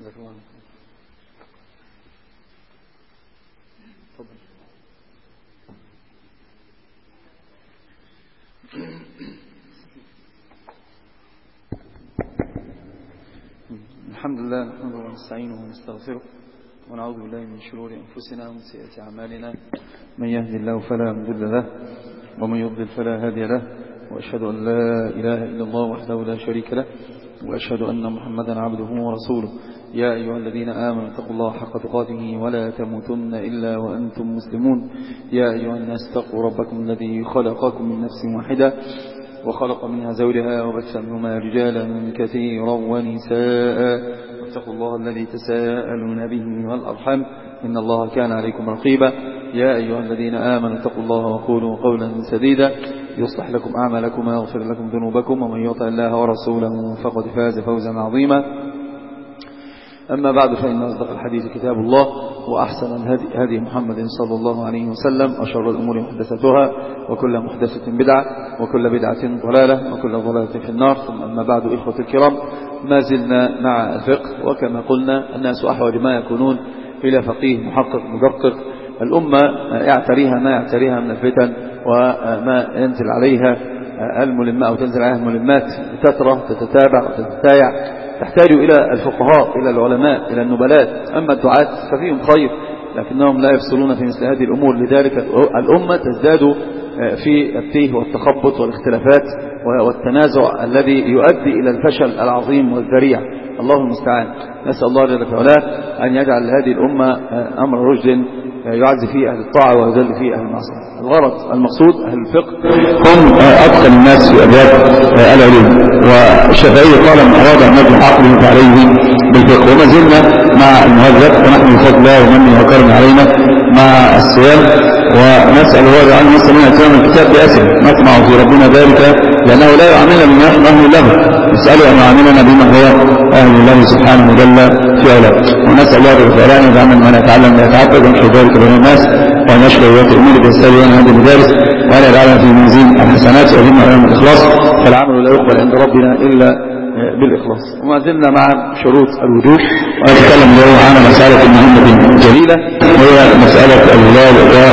الحمد لله نحمده ونستعينه ونستغفره ونعوذ بالله من شرور أنفسنا ومن سيئات أعمالنا، من يهدي الله فلا مضل له ومن يضلل فلا هادي له، وأشهد أن لا إله إلا الله وحده لا شريك له، وأشهد أن محمدا عبده ورسوله. يا أيها الذين آمنوا اتقوا الله حق تقاته ولا تموتن إلا وأنتم مسلمون. يا أيها الناس اتقوا ربكم الذي خلقكم من نفس واحدة وخلق منها زوجها وبث منهما رجالا كثيرا ونساء، واتقوا الله الذي تساءلون به والأرحام إن الله كان عليكم رقيبا. يا أيها الذين آمنوا اتقوا الله وقولوا قولا سديدا يصلح لكم أعمالكم ويغفر لكم ذنوبكم، ومن يطع الله ورسوله فقد فاز فوزا عظيما. أما بعد، فإن أصدق الحديث كتاب الله، وأحسن الهدي هدي محمد صلى الله عليه وسلم، وشر الأمور محدثتها، وكل محدثة بدعة، وكل بدعة ضلالة، وكل ضلالة في النار. ثم أما بعد، إخوة الكرام، ما زلنا مع الفقه، وكما قلنا الناس أحوج ما يكونون إلى فقيه محقق مدقق. الأمة يعتريها ما يعتريها من الفتن وما ينزل عليها الملمات، أو تنزل عليها الملمات تترى تتتابع وتتتايع، تحتاج إلى الفقهاء، إلى العلماء، إلى النبلات. أما الدعاة ففيهم خير، لكنهم لا يفصلون في مثل هذه الأمور. لذلك الأمة تزداد في التيه والتخبط والاختلافات والتنازع الذي يؤدي إلى الفشل العظيم والذريع. الله المستعان. نسأل الله جل وعلا أن يجعل هذه الأمة أمر رشد يعز فيه أهل الطاعة ويذل فيه أهل المعصية. الغرض المقصود أهل الفقه هم أتقن الناس في أبواب العلوم، والشافعي قال من أراد أن يجعل عقله فعليه بالفقه. وما زلنا مع المهذب، ونحن بفضل الله ومنه وكرم علينا مع الصيام، ونسأل الله عنه نستمع أتيام الكتاب بأسر نطمع في ربنا ذلك، لأنه لا يعاملنا بما نحن أهل له، نسأله أن يعاملنا بما هو أهل الله سبحانه جل في علاه. ونسأل الله بالفعلان يجعلنا ما نتعلم ويتعبد، ونشر ذلك بين الناس، ونشر ذات الأمور بيستويون هذه المدارس، وأن يجعلنا في منزل الحسنات وأجمع عليهم الإخلاص، فالعمل لا يقبل عند ربنا إلا بالإخلاص. وما زلنا مع شروط الوجوب، ونتكلم اليوم عن مسألة مهمة جليلة، وهي مسألة الهلال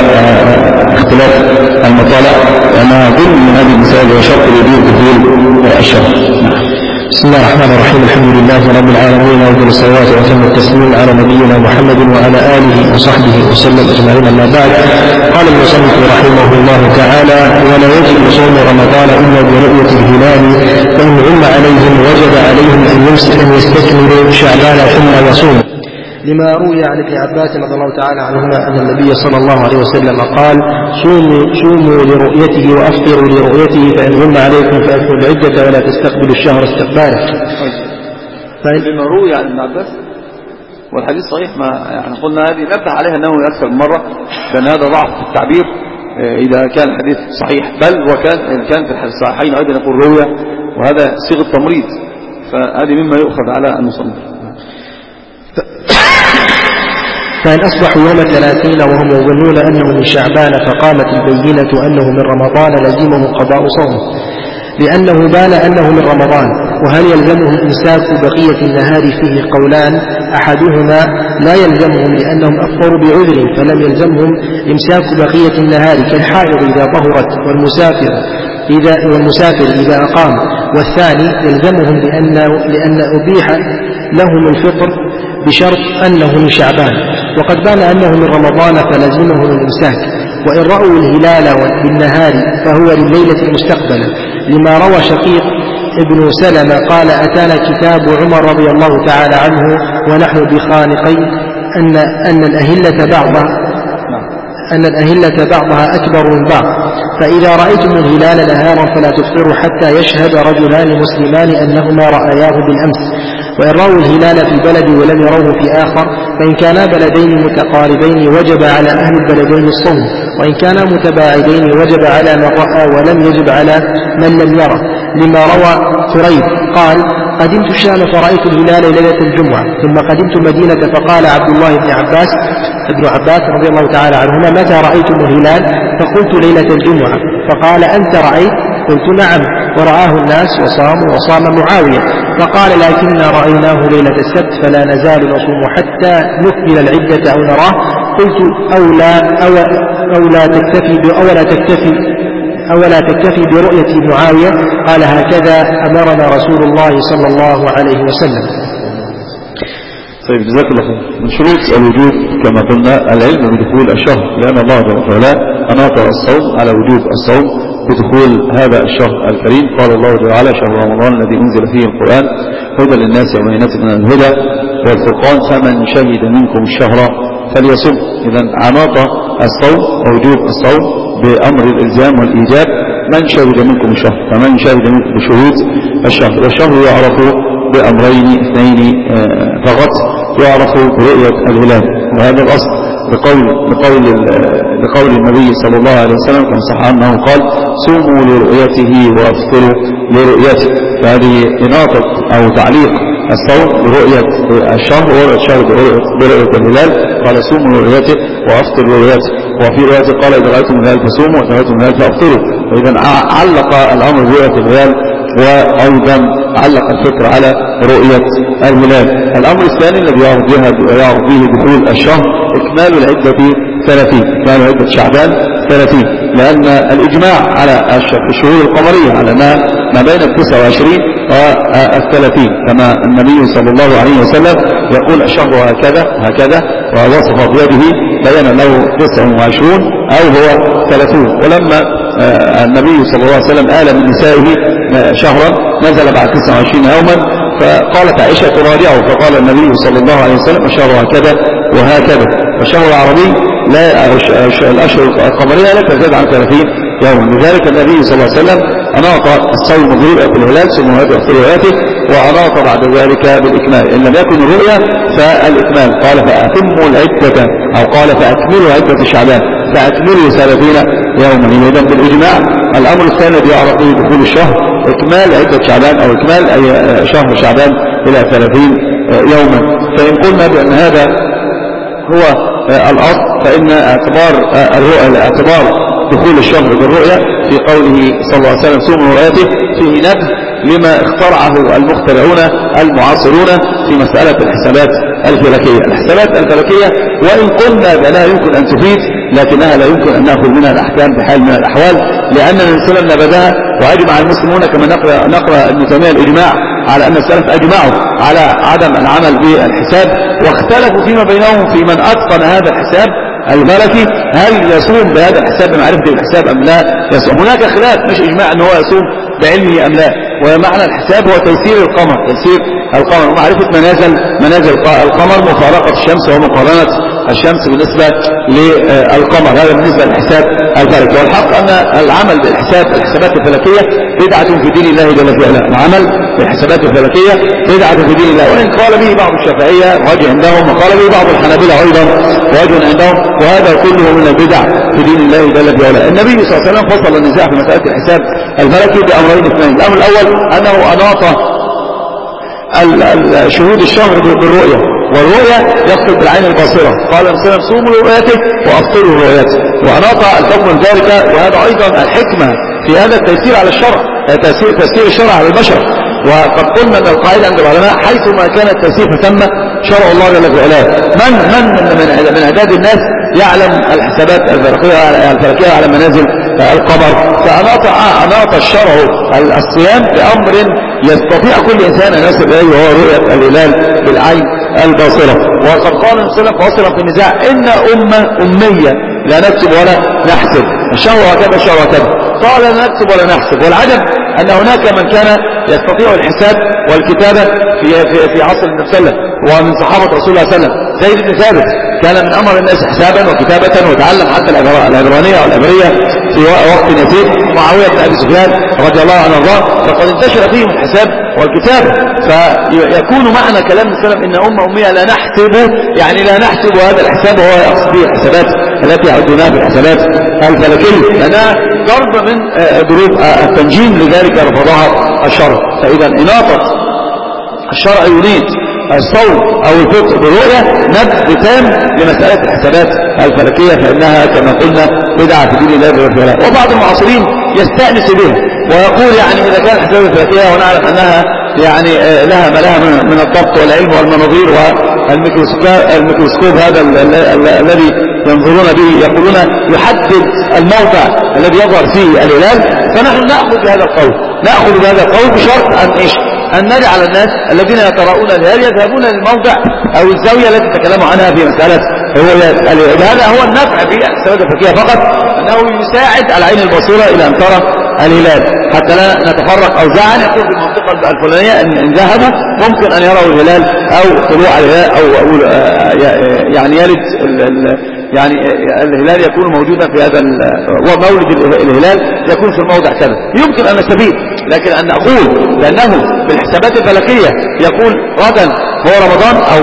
واختلاف المطالع، لأنها ضمن من هذه المسائل وشرط لوجوب دخول الشهر. بسم الله الرحمن الرحيم. الحمد لله رب العالمين، وأفضل الصلوات وأتم التسليم على نبينا محمد وعلى آله وصحبه وسلم أجمعين. أما بعد، قال المصنف رحمه الله تعالى: ولا يجب صوم رمضان إلا برؤية الهلال، فإن غم عليهم وجب عليهم أن يستكملوا شعبان ثم يصوم، لما روي عن ابن عباس رضي الله تعالى عنهما أن النبي صلى الله عليه وسلم قال: صوموا لرؤيته وأفطروا لرؤيته، فإن غم عليكم فأكملوا العدة ولا تستقبلوا الشهر استقباله. لما روي عن ابن عباس، والحديث صحيح، ما يعني قلنا هذه نبه عليها أنه أكثر من مرة، لأن هذا ضعف في التعبير إذا كان الحديث صحيح، بل وكان في الصحيحين أيضا يقول روية، وهذا صيغة تمريض، فهذه مما يؤخذ على المصنف. فإن أصبحوا يوم 30 وهم يظنون أنه من شعبان، فقامت البينة أنه من رمضان، لزمهم قضاء صومه، لأنه بان أنه من رمضان. وهل يلزمهم إمساك بقية النهار؟ فيه قولان، أحدهما لا يلزمهم لأنهم أفطروا بعذر، فلم يلزمهم إمساك بقية النهار، كالحائض إذا طهرت، والمسافر إذا أقام. والثاني يلزمهم لأن أبيح لهم الفطر بشرط أنه من شعبان، وقد بان أنه من رمضان فلزمهم الإمساك. وإن رأوا الهلال بالنهار فهو لليلة المستقبلة، لما روى شقيق ابن سلمة قال: أتانا كتاب عمر رضي الله تعالى عنه ونحن بخانقين أن الأهلة بعضها أكبر من بعض، فإذا رأيتم الهلال نهارا فلا تفطروا حتى يشهد رجلان مسلمان أنهما رأياه بالأمس. وإن رأوا الهلال في بلد ولم يروه في آخر، فإن كانا بلدين متقاربين وجب على أهل البلدين الصوم، وإن كانا متباعدين وجب على من رأى ولم يجب على من لم يره، لما روى كريب قال: قدمت الشام فرأيت الهلال ليلة الجمعة، ثم قدمت مدينة فقال عبد الله بن عباس رضي الله تعالى عنهما: متى رأيتم الهلال؟ فقلت: ليلة الجمعة. فقال: أنت رأيت؟ قلت: نعم. ورآه الناس وصاموا، وصام معاوية. فقال لكننا رأيناه ليلة السبت فلا نزال نصوم حتى نكمل العدة أو نراه. قلت أولا تكتفي برؤية معاوية؟ قال هكذا أمرنا رسول الله صلى الله عليه وسلم. طيب جزاك الله خير. من شروط الوجوب كما قلنا العلم بدخول الشهر، لأن الله جل وعلا أناط الصوم على وجوب الصوم بدخول هذا الشهر الكريم. قال الله جل وعلا شهر رمضان الذي أنزل فيه القرآن هدى للناس وبينات من الهدى والفرقان فمن شهد منكم الشهر فليصم. إذا أناط الصوم ووجوب الصوم بأمر الإلزام والإيجاب من شهد منكم الشهر، فمن شهد منكم بشهود الشهر. والشهر يعرف بأمرين اثنين فقط، يعرف برؤية الهلال، وهذا الأصل لقول النبي صلى الله عليه وسلم كما صح عنه قال صوموا لرؤيته وافطروا لرؤيته. فهذه إناطة أو تعليق الصوم برؤية الشهر ورؤية الشهر برؤية الهلال. قال صوموا لرؤيته وافطروا لرؤيته. وفي رؤيته قال إذا رأيتم الهلال فصوموا وإذا رأيتم الهلال فافطروا. وإذا علق الأمر برؤية الهلال وأيضا علق الفكر على رؤية الهلال. الأمر الثاني الذي يعرف به دخول الشهر إكمال العدة 30، إكمال عدة شعبان 30، لأن الإجماع على الشهور القمرية على أنها ما بين 29 و30، كما النبي صلى الله عليه وسلم يقول الشهر هكذا ووصف بيده بين له 29 أو هو 30. ولما النبي صلى الله عليه وسلم آل من نسائه شهرا نزل بعد 29 يوما، فقالت عائشة تراجعه فقال النبي صلى الله عليه وسلم الشهر هكذا وهكذا. والشهر العربي الأشهر القمرية لا تزيد عن 30 يوما. لذلك النبي صلى الله عليه وسلم أناط الصوم برؤية الهلال ثم يأخذ رؤيته، وأناط بعد ذلك بالإكمال. إن لم يكن الرؤيا فالإكمال. قال فأتموا العدة أو قال فأكملوا عدة شعبان فأكملوا 30 يوما. إذن بالإجماع الأمر الثاني الذي يعرف به دخول الشهر إكمال عدة شعبان أو إكمال شهر شعبان إلى 30 يوما. فإن قلنا بأن هذا هو الأصل فإن اعتبار دخول الشهر بالرؤية في قوله صلى الله عليه وسلم صوموا رؤيته فيه نبذ لما اخترعه المخترعون المعاصرون في مسألة الحسابات الفلكية. الحسابات الفلكية وإن قلنا بأنها يمكن أن تفيد لكنها لا يمكن أن نأخذ منها الأحكام بحال من الأحوال، لأن السلف نبذها وأجمع المسلمون كما نقرأ ابن تيمية الإجماع على أن السلف أجمعوا على عدم العمل بالحساب، واختلفوا فيما بينهم في من أتقن هذا الحساب الفلكي هل يصوم بهذا الحساب بمعرفة الحساب أم لا يصوم. هناك خلاف، مش إجماع أنه هو يصوم بعلمه أم لا. ومعنى الحساب هو تيسير القمر ومعرفة منازل القمر، مفارقة الشمس ومقارنة الشمس بالنسبة للقمر. هذا بالنسبة للحساب الفلكي. والحق أن العمل الحسابات الفلكية بدعة في دين الله جل وعلا. العمل بالحسابات الفلكية بدعة في دين الله، وإن قال به بعض الشافعية وجه عندهم، وقال به بعض الحنابلة أيضا وجه عندهم، وهذا كله من البدع في دين الله جل وعلا. النبي صلى الله عليه وسلم فصل النزاع في مسألة الحساب الفلكي بأمرين اثنين. الأمر الأول أنه أناط شهود الشهر بالرؤية، والرؤية يقصد بالعين الباصرة. قال الرسول صوموا لرؤيته وأفطروا لرؤيته، وأناط الحكم من ذلك. وهذا أيضا الحكمة في هذا التيسير على الشرع، تيسير الشرع على البشر. وقد قلنا أن القاعدة عند العلماء حيث ما كان التيسير فتم شرع الله جل وعلا. من أعداد الناس يعلم الحسابات الفلكية على منازل القمر، فأناط الشرع الصيام بأمر يستطيع كل إنسان أن يصل إليه وهو رؤية الهلال بالعين الباصرة. وقد قال الرسول فاصلا في النزاع إن أمية لا نكتب ولا نحسب، الشهر هكذا الشهر هكذا. قال لا نكتب ولا نحسب. والعجب أن هناك من كان يستطيع الحساب والكتابة في عصر النبي صلى الله عليه وسلم ومن صحابة رسول الله صلى الله عليه وسلم. زيد بن ثابت كان من أمر الناس حسابا وكتابة، وتعلم حتى العبرانية والعبرية في وقت يسير. معاوية بن أبي سفيان رضي الله عنه وارضاه فقد انتشر فيهم الحساب والكتابة. فيكون معنى كلام السلف إن أمية لا نحسب، يعني لا نحسب هذا الحساب وهو يقصد به الحسابات التي يعدونها بالحسابات الفلكية، لأنها ضرب من ضروب التنجيم، لذلك رفضها الشرع. فإذا إناطة الشرع يريد الصوم أو الفطر بالرؤية نبذ تام لمسألة الحسابات الفلكية، فإنها كما قلنا بدعة في دين الله جل وعلا. وبعض المعاصرين يستأنس بها ويقول يعني إذا كان الحسابات الفلكية ونعلم أنها يعني لها ما لها من الضبط والعلم والمناظير والميكروسكوب هذا الذي ينظرون به، يقولون يحدد الموضع الذي يظهر فيه الهلال. فنحن نأخذ بهذا القول بشرط أن نجعل الناس الذين يتراءون الهلال يذهبون للموضع أو الزاوية التي تكلموا عنها في مسألة هذا هو النفع في الحسابات الفلكية فقط، أنه يساعد العين البصيرة إلى أن ترى الهلال حتى لا نتفرق أوزاعا. يقول في المنطقة الفلانية إن ذهبوا ممكن أن يروا الهلال أو طلوع الهلال أو يعني يلد يعني الهلال يكون موجودا في هذا ومولد الهلال يكون في الموضع كذا، يمكن أن نستفيد. لكن أن نقول بأنه بالحسابات الفلكية يقول غدا هو رمضان أو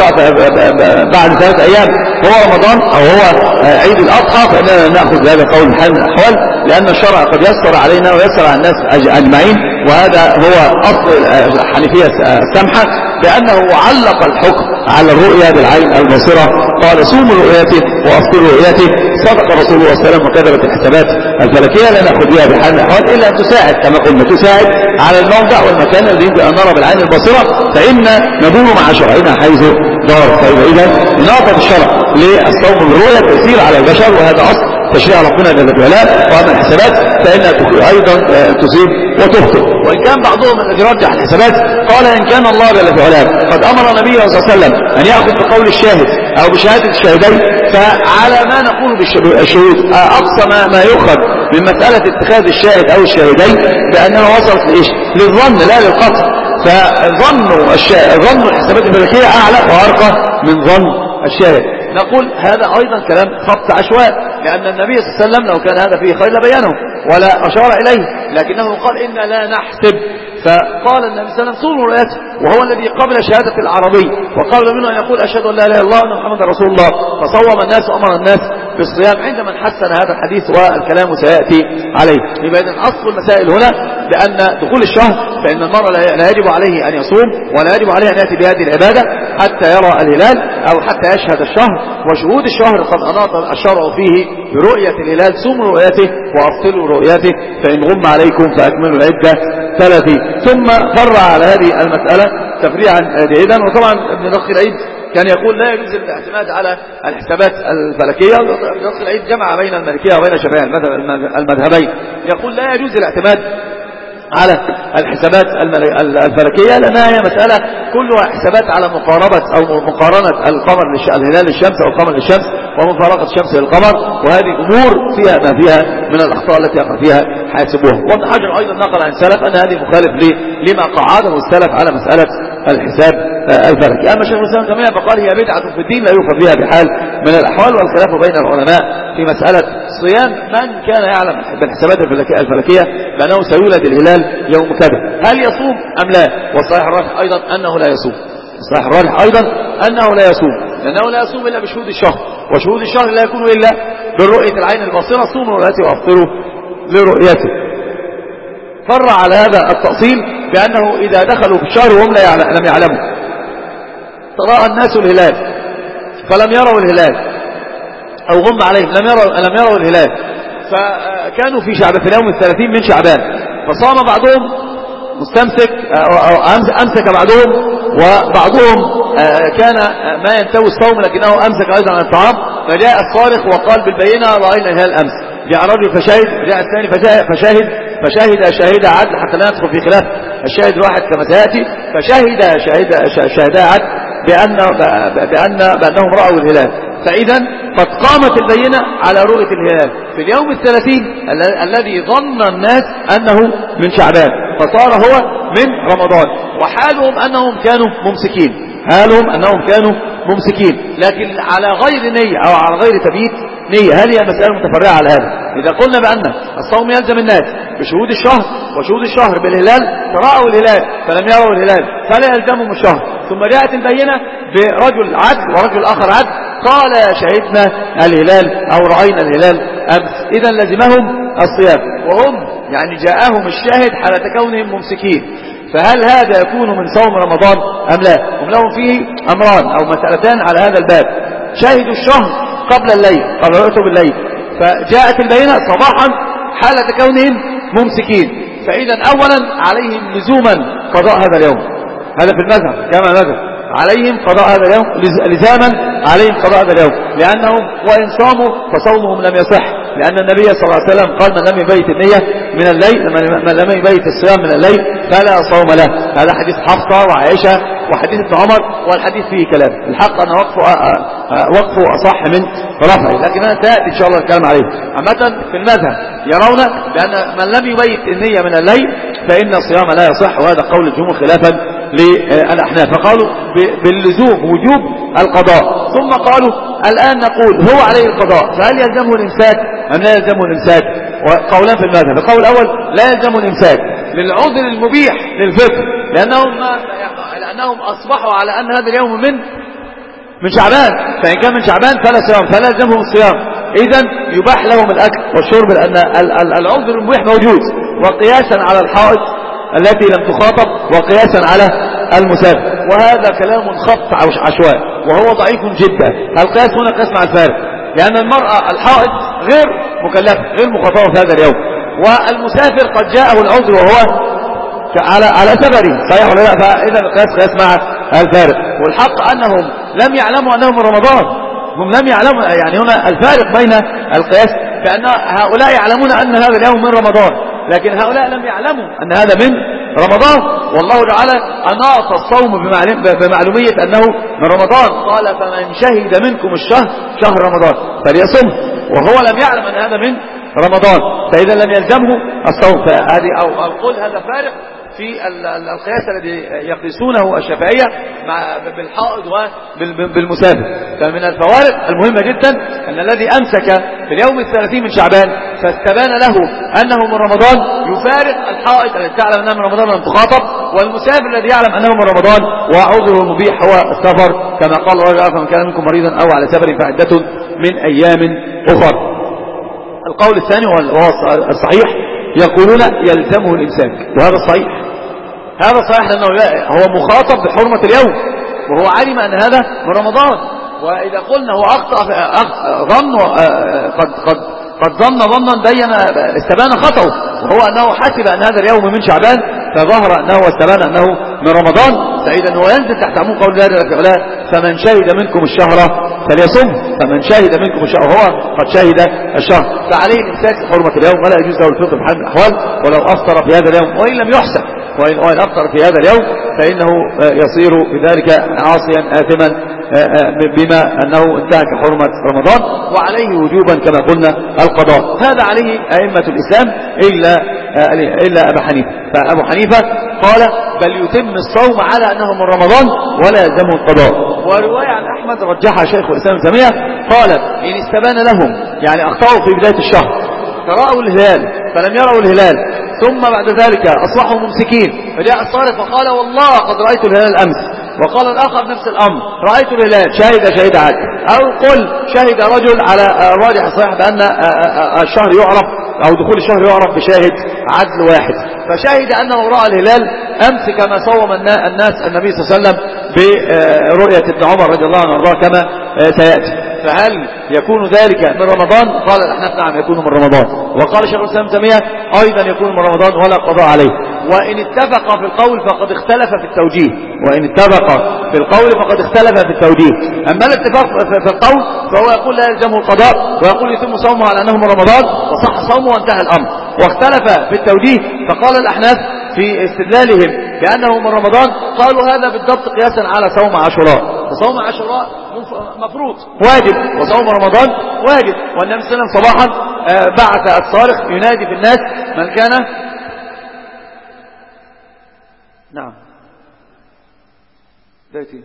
بعد 3 أيام هو رمضان أو هو عيد الأضحى، فإننا نأخذ هذا قول حال من الأحوال، لأن الشرع قد يسر علينا ويسر على الناس أجمعين. وهذا هو أصل الحنيفية السمحة، بأنه علق الحكم على الرؤيا بالعين البصيرة، قال صوموا رؤيته وأفطروا رؤيته. صدق رسول الله صلى الله عليه وسلم وكذبت الحسابات الفلكية لا نأخذ بها بحال من الأحوال إلا أن تساعد كما قلنا، تساعد على الموضع والمكان الذي يمكن أن نرى بالعين البصيرة، فإن ندور مع شرعنا حيث دار. فإذا نعطى الشرع للصوم بالرؤيا تأثير على البشر، وهذا أصل تشريع ربنا جل وعلا. وأما الحسابات فإنها أيضا تصيب وتخطئ. وإن كان بعضهم الذي رجح الحسابات قال إن كان الله جل وعلا قد أمر النبي صلى الله عليه وسلم أن يأخذ بقول الشاهد أو بشهادة الشاهدين، فعلى ما نقول بالشهود أقصى ما يؤخذ من مسألة اتخاذ الشاهد أو الشاهدين بأنها وصلت للظن لا للقطع. فظن الحسابات الفلكية أعلى وأرقى من ظن الشاهد. نقول هذا أيضا كلام خبط عشواء، لأن النبي صلى الله عليه وسلم لو كان هذا فيه خير لبيانه ولا أشار إليه، لكنه قال إنا لا نحسب. فقال النبي صلى الله عليه وسلم صوموا رؤيته، وهو الذي قبل شهادة العربي وقال منه أن يقول أشهد أن لا إله إلا الله وأن محمدا رسول الله، فصوم الناس وأمر الناس بالصيام عندما حسن هذا الحديث، والكلام سيأتي عليه. يبقى إذن أصل المسائل هنا بأن دخول الشهر فإن المرء لا يجب عليه أن يصوم ولا يجب عليه أن يأتي بهذه العبادة حتى يرى الهلال أو حتى يشهد الشهر. وشهود الشهر قد أناط الشرع فيه برؤية الهلال، صوموا رؤيته وأفطروا رؤيته، فإن غم عليكم فأكملوا العدة 30. ثم فرع على هذه المسألة تفريعا جيدا. وطبعا ابن دقيق العيد كان يقول لا يجوز الاعتماد على الحسابات الفلكية. ابن دقيق العيد جمع بين المالكية وبين الشافعية المذهبين، يقول لا يجوز الاعتماد على الحسابات الفلكية لأنها هي مسألة كلها حسابات على مقارنة الهلال للشمس أو القمر للشمس ومفارقة الشمس للقمر، وهذه أمور فيها ما فيها من الأخطاء التي يقع فيها حاسبوها. وابن حجر أيضا نقل عن السلف أن هذه مخالف لما قعده السلف على مسألة الحساب الفلكي. أما شيخ الإسلام ابن تيمية فقال هي بدعة في الدين لا يؤخذ بها بحال من الأحوال. والخلاف بين العلماء في مسألة صيام من كان يعلم بالحسابات الفلكية بأنه سيولد الهلال يوم كذا هل يصوم أم لا؟ والصحيح الراجح أيضا أنه لا يصوم. لأنه لا يصوم إلا بشهود الشهر، وشهود الشهر لا يكون إلا بالرؤية العين البصيرة. صوموا رؤيته وأفطروا لرؤيته. فرع على هذا التأصيل بأنه إذا دخلوا في الشهر وهم لم يعلموا تراءى الناس الهلال فلم يروا الهلال أو غم عليهم لم يروا الهلال، فكانوا في اليوم 30 من شعبان، فصام بعضهم مستمسك أو أمسك بعضهم، وبعضهم كان ما ينتوي الصوم لكنه أمسك أيضا عن الطعام. فجاء الصارخ وقال بالبينة رأينا الهلال أمس. جاء رجل فشاهد، جاء الثاني فشاهد شاهد عدل حتى لا ندخل في خلاف الشاهد واحد كما سيأتي. فشاهدا عدل بأنهم رأوا الهلال. فإذا قد قامت البينة على رؤية الهلال في اليوم 30 الذي ظن الناس أنه من شعبان، فصار هو من رمضان، وحالهم أنهم كانوا ممسكين لكن على غير نية أو على غير تبييت نية. هل هي مسألة متفرعة على هذا؟ إذا قلنا بأن الصوم يلزم الناس بشهود الشهر، وشهود الشهر بالهلال تراءوا الهلال فلم يروا الهلال فلا يلزمهم الشهر، ثم جاءت البينة برجل عدل ورجل آخر عدل قال شهدنا الهلال أو رأينا الهلال أمس، إذا لزمهم الصيام، وهم يعني جاءهم الشاهد حالة كونهم ممسكين. فهل هذا يكون من صوم رمضان أم لا؟ هم لهم فيه أمران أو مسألتان على هذا الباب. شاهدوا الشهر قبل الليل، قبل رؤيته بالليل، فجاءت البينة صباحا حالة كونهم ممسكين، فإذا أولا عليهم لزوما قضاء هذا اليوم. هذا في المذهب كما مذهب عليهم قضاء هذا اليوم، لزاما عليهم قضاء هذا اليوم، لأنهم وإن صاموا فصومهم لم يصح، لأن النبي صلى الله عليه وسلم قال من لم يبيت النية من الليل، من لم يبيت الصيام من الليل فلا صوم له. هذا حديث حفصة وعائشة وحديث ابن عمر، والحديث فيه كلام. الحق أن وقفه أصح من رفعه، لكن أنا سأتي إن شاء الله الكلام عليه. عامة في المذهب يرون بأن من لم يبيت النية من الليل فإن الصيام لا يصح، وهذا قول الجمهور خلافا للأحناف، فقالوا باللزوم وجوب القضاء. ثم قالوا الآن نقول هو عليه القضاء، فهل يلزمه الإمساك أم لا يلزمه الإمساك؟ وقولان في المذهب. القول الأول لا يلزمه الإمساك للعذر المبيح للفطر، لأنهم أصبحوا على أن هذا اليوم من شعبان، فإن كان من شعبان فلا صيام، فلا يلزمهم الصيام، إذن يباح لهم الأكل والشرب، لأن العذر المبيح موجود، وقياسا على الحائط التي لم تخاطب وقياسا على المسافر. وهذا كلام خط عشوائي وهو ضعيف جدا. القياس هنا قياس مع الفارق، لأن المرأة الحائط غير مكلفة غير مخاطبة في هذا اليوم، والمسافر قد جاءه العذر وهو على سفره، صحيح ولا لا؟ فإذا القياس قياس مع الفارق. والحق أنهم لم يعلموا أنهم من رمضان، هم لم يعلموا، يعني هنا الفارق بين القياس، بأن هؤلاء يعلمون أن هذا اليوم من رمضان، لكن هؤلاء لم يعلموا أن هذا من رمضان، والله تعالى أناط الصوم بمعلومية أنه من رمضان، قال فمن شهد منكم الشهر شهر رمضان فليصم، وهو لم يعلم أن هذا من رمضان، فإذا لم يلزمه الصوم. فهذه أو القول هذا فارق في القياس الذي يقيسونه الشافعية بالحائض وبالمسافر. فمن الفوارق المهمة جدا أن الذي أمسك في اليوم 30 من شعبان فاستبان له أنه من رمضان يفارق الحائض الذي تعلم أنه من رمضان ولم تخاطب، والمسافر الذي يعلم أنه من رمضان وعذره المبيح هو السفر، كما قال الله فمن كان منكم مريضا أو على سفر فعدة من أيام أخر. القول الثاني وهو الصحيح يقولون يلزمه الإمساك، وهذا الصحيح، هذا صحيح لأنه هو مخاطب بحرمة اليوم وهو علم أن هذا من رمضان. وإذا قلنا هو أخطأ ظن قد ظن ظنا بين استبان خطأه، وهو أنه حسب أن هذا اليوم من شعبان فظهر أنه واستبان أنه من رمضان، فإذا هو ينزل تحت عموم قول الله فمن شهد منكم الشهر فليصم، فمن شهد منكم الشهر هو قد شهد الشهر فعليه الإمساك حرمة اليوم، ولا يجوز له الفطر بحال من الأحوال ولو أفطر في هذا اليوم، وإن لم يحسن، وإن أفطر في هذا اليوم فإنه يصير بذلك عاصيا آثما بما أنه انتهك حرمة رمضان، وعليه وجوبا كما قلنا القضاء. هذا عليه أئمة الإسلام إلا أبا حنيفة، فأبو حنيفة قال بل يتم الصوم على أنه من رمضان ولا يلزمه القضاء. ورواية عن أحمد رجحها شيخ الإسلام ابن تيمية قال إن استبان لهم، يعني أخطأوا في بداية الشهر فرأوا الهلال فلم يروا الهلال، ثم بعد ذلك أصبحوا ممسكين، فجاء الصارف فقال والله قد رأيت الهلال أمس، وقال الآخر نفس الأمر رأيت الهلال، شهد عدل، أو قل شهد رجل على الراجح الصحيح بأن الشهر يعرف أو دخول الشهر يعرف بشاهد عدل واحد، فشهد أنه رأى الهلال أمس كما صوم الناس النبي صلى الله عليه وسلم برؤية ابن عمر رضي الله عنه وارضاه كما سيأتي. فهل يكون ذلك من رمضان؟ قال الأحناف نعم يكون من رمضان، وقال شيخ الإسلام ابن تيمية أيضا يكون من رمضان ولا قضاء عليه. وإن اتفق في القول فقد اختلف في التوجيه، وإن اتفق في القول فقد اختلف في التوجيه. أما الاتفاق في القول فهو يقول لا يلزمه القضاء، ويقول يتم صومه على أنه من رمضان وصح صومه وانتهى الأمر. واختلف في التوجيه فقال الأحناف في استدلالهم بأنه من رمضان قالوا هذا بالضبط قياسا على صوم عاشوراء، فصوم عاشوراء مفروض واجب وصوم رمضان واجب، والنبي صلى الله عليه وسلم صباحا بعث الصارخ ينادي في الناس من كان نعم دايتي.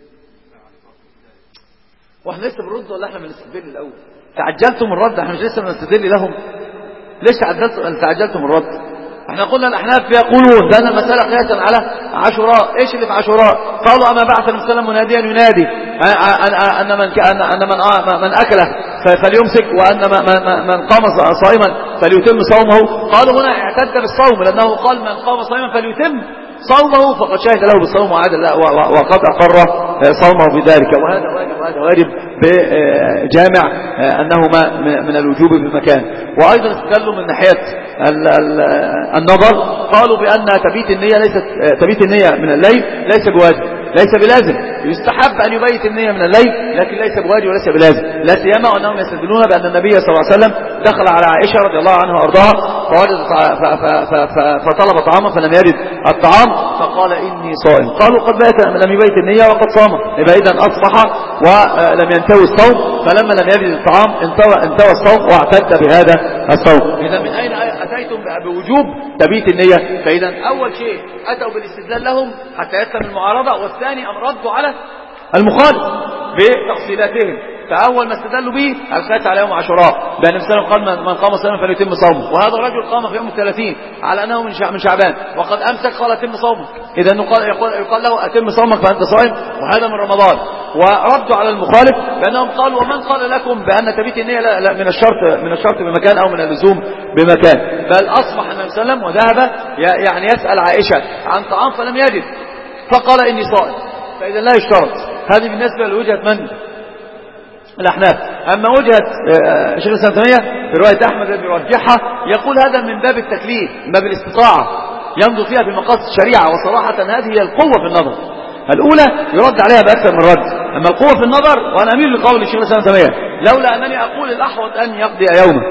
واحنا لسه بنرد ولا احنا بنستدل الاول؟ تعجلتم الرد، احنا مش لسه بنستدل لهم، ليش تعجلتم الرد؟ احنا قلنا الاحناف يقولون بان المساله قياسا على عاشوراء. ايش اللي في عاشوراء؟ قالوا اما بعث النبي صلى الله عليه وسلم مناديا ينادي ان من اكل فليمسك، وان من قام صائما فليتم صومه. قالوا هنا اعتد بالصوم لانه قال من قام صائما فليتم صومه فقد شهد له بالصوم وقد اقر صومه بذلك، وهذا واجب بجامع انهما من الوجوب بمكان. وايضا استدلوا من ناحيه النظر قالوا بأن تبيت النية من الليل ليس بواجب، ليس بلازم، يستحب أن يبيت النية من الليل لكن ليس بواجب وليس بلازم، لا سيما أنهم يستدلون بأن النبي صلى الله عليه وسلم دخل على عائشة رضي الله عنها وأرضاها فطلب طعاما فلم يجد الطعام فقال إني صائم. قالوا قد لم يبيت النية وقد صام، يبقى إذن أصبح ولم ينتوي الصوم، فلما لم يجد الطعام انتوى الصوم واعتد بهذا الصوم. إذا من أين أتيتم بوجوب تبيت النية؟ فإذا أول شيء أتوا بالاستدلال لهم حتى يتم المعارضة، والثاني أن ردوا على المخالف بتفصيلاتهم. فأول ما استدلوا به القيت على يوم عاشوراء بأن النبي صلى الله عليه وسلم قال من قام صوما فليتم صومه، وهذا الرجل قام في يوم 30 على أنه من شعبان وقد أمسك قال أتم صومك، إذا يقال له أتم صومك فأنت صائم وهذا من رمضان. وردوا على المخالف بأنهم قالوا ومن قال لكم بأن تبيت النية لا من الشرط بمكان أو من اللزوم بمكان، بل أصبح النبي صلى الله عليه وسلم وذهب يعني يسأل عائشة عن طعام فلم يجد فقال إني صائم، فإذا لا يشترط. هذه بالنسبة لوجهة من؟ الأحناف. أما وجهة شيخ الإسلام ابن تيمية في رواية أحمد الذي يرجحها يقول هذا من باب التكليف، من باب الاستطاعة ينظر فيها في مقاصد الشريعة، وصراحة هذه هي القوة في النظر. الأولى يرد عليها بأكثر من رد، أما القوة في النظر وأنا أميل لقول الشيخ الإسلام ابن تيمية لولا أنني أقول الأحوط أن يقضي يوما.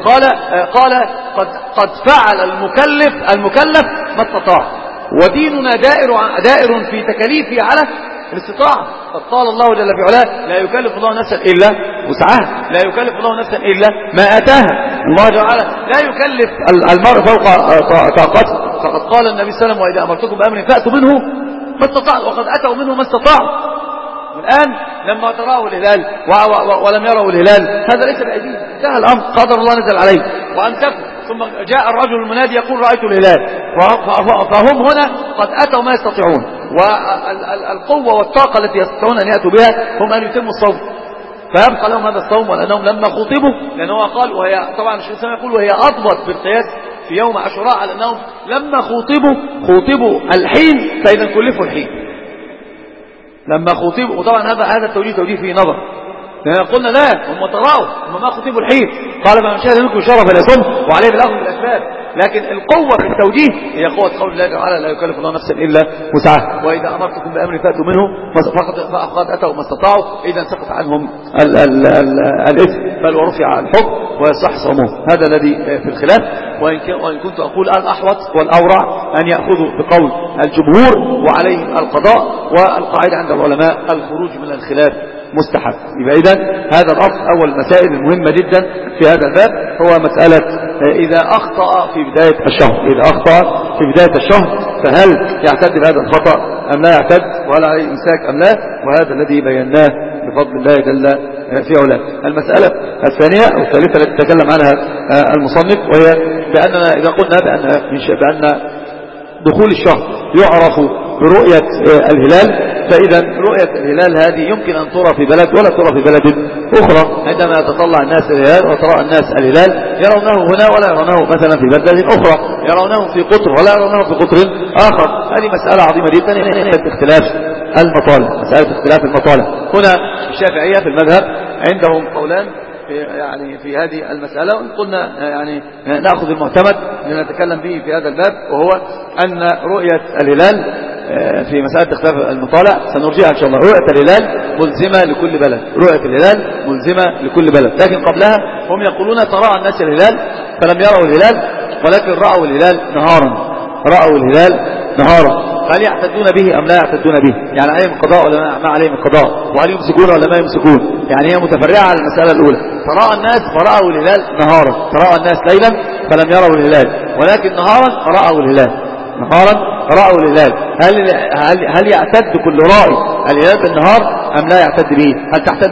قال قد فعل المكلف ما استطاع، وديننا دائر في تكاليفه على الاستطاعة. قد قال الله جل في علاه لا يكلف الله نفسا إلا وسعها، لا يكلف الله نفسا إلا ما أتاها. الله جل وعلا لا يكلف المرء فوق طاقته، فقد قال النبي صلى الله عليه وسلم وإذا أمرتكم بأمر فأتوا منه ما استطاعوا، وقد أتوا منه ما استطاعوا. والآن لما تراه الهلال ولم يروا الهلال هذا ليس بأيديهم، انتهى الأمر، قدر الله نزل عليه وأمسكوا، ثم جاء الرجل المنادي يقول رأيت الهلال، فهم هنا قد أتوا ما يستطيعون، والقوة والطاقة التي يستطيعون أن يأتوا بها هم أن يتموا الصوم، فيبقى لهم هذا الصوم. ولأنهم لما خطبوا، لأنه قال وهي طبعا الشيخ الإسلام يقول وهي أضبط بالقياس في يوم عاشوراء على أنهم لما خطبوا الحين فإذا كلفوا الحين لما خطبوا. وطبعا هذا التوجيه فيه نظر، قلنا لا هم تراوا هم ما خطبوا الحين، قال فمن شهد منكم شرف فليصم وعليه بالأخذ بالأسباب. لكن القوة في التوجيه هي قوة قول الله تعالى لا يكلف الله نفسا إلا وسعها، وإذا أمرتكم بأمر فأتوا منه فقد أتوا ما استطاعوا، إذا سقط عنهم الإثم بل ورفع الحكم ويصح صومهم. هذا الذي في الخلاف. وإن كنت أقول الأحوط والأورع أن يأخذوا بقول الجمهور وعليهم القضاء، والقاعدة عند العلماء الخروج من الخلاف مستحب. يبقى إذن هذا الأصل أول المسائل المهمة جدا في هذا الباب هو مسألة إذا أخطأ في بداية الشهر، إذا أخطأ في بداية الشهر فهل يعتد بهذا الخطأ أم لا يعتد، وهل عليه إمساك أم لا، وهذا الذي بيناه بفضل الله جل في علاه. المسألة الثانية والثالثة التي تكلم عنها المصنف، وهي بأننا إذا قلنا بأن دخول الشهر يعرف برؤية الهلال، فإذا رؤية الهلال هذه يمكن أن ترى في بلد ولا ترى في بلد أخرى. عندما يتطلع الناس الهلال وترى الناس الهلال يرونه هنا ولا يرونه مثلا في بلد أخرى، يرونه في قطر ولا يرونه في قطر آخر. هذه مسألة عظيمة جدا، مسألة اختلاف المطالع، مسألة اختلاف المطالع. هنا الشافعية في المذهب عندهم قولان يعني في هذه المسألة، قلنا يعني نأخذ المعتمد لنتكلم به في هذا الباب، وهو أن رؤية الهلال في مسألة اختلاف المطالع سنرجعها إن شاء الله. رؤية الهلال ملزمة لكل بلد، رؤية الهلال ملزمة لكل بلد، لكن قبلها هم يقولون تراءى الناس الهلال فلم يروا الهلال ولكن رأوا الهلال نهارا، رأوا الهلال نهارا، هل يعتدون به أم لا يعتدون به؟ يعني عليهم قضاء ولا ما عليهم القضاء؟ وهل يمسكون ولا ما يمسكون؟ يعني هي متفرعة على المسألة الأولى. تراءى الناس فرأوا الهلال نهارا، تراءى الناس ليلا فلم يروا الهلال، ولكن نهارا رأوا الهلال، نهارا رأوا الهلال. هل يعتد كل رائي الهلال بالنهار أم لا يعتد به؟ هل تعتد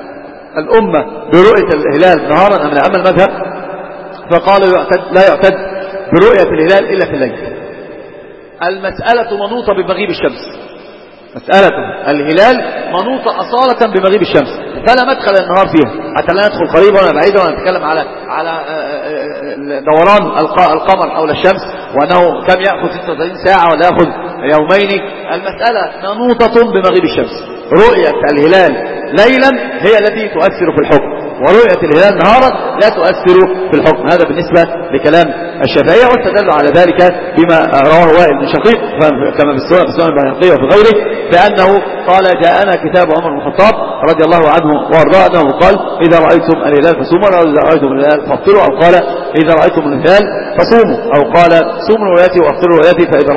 الأمة برؤية الهلال نهارا أم لا؟ أما المذهب فقالوا لا يعتد برؤية الهلال إلا في الليل. المسألة منوطة بمغيب الشمس، مسألة الهلال منوطة أصالة بمغيب الشمس، فلا مدخل النهار فيها، حتى لا ندخل قريبا ولا بعيدا ونتكلم على دوران القمر حول الشمس وأنه كم يأخذ 36 ساعة ولا يأخذ يومين. المسألة منوطة بمغيب الشمس. رؤية الهلال ليلا هي التي تؤثر في الحكم، ورؤية الهلال نهارا لا تؤثر في الحكم. هذا بالنسبة لكلام الشافعية، واستدلوا على ذلك بما رواه وائل بن شقيق كما في السنن البيهقي وفي غيره، بأنه قال جاءنا كتاب عمر بن الخطاب رضي الله عنه وارضاه أنه قال إذا رأيتم الهلال فصوموا، وإذا رأيتم الهلال فافطروا، أو قال إذا رأيتم الهلال فصوموا، أو قال صوموا رؤيتي وافطروا رؤيتي، فإذا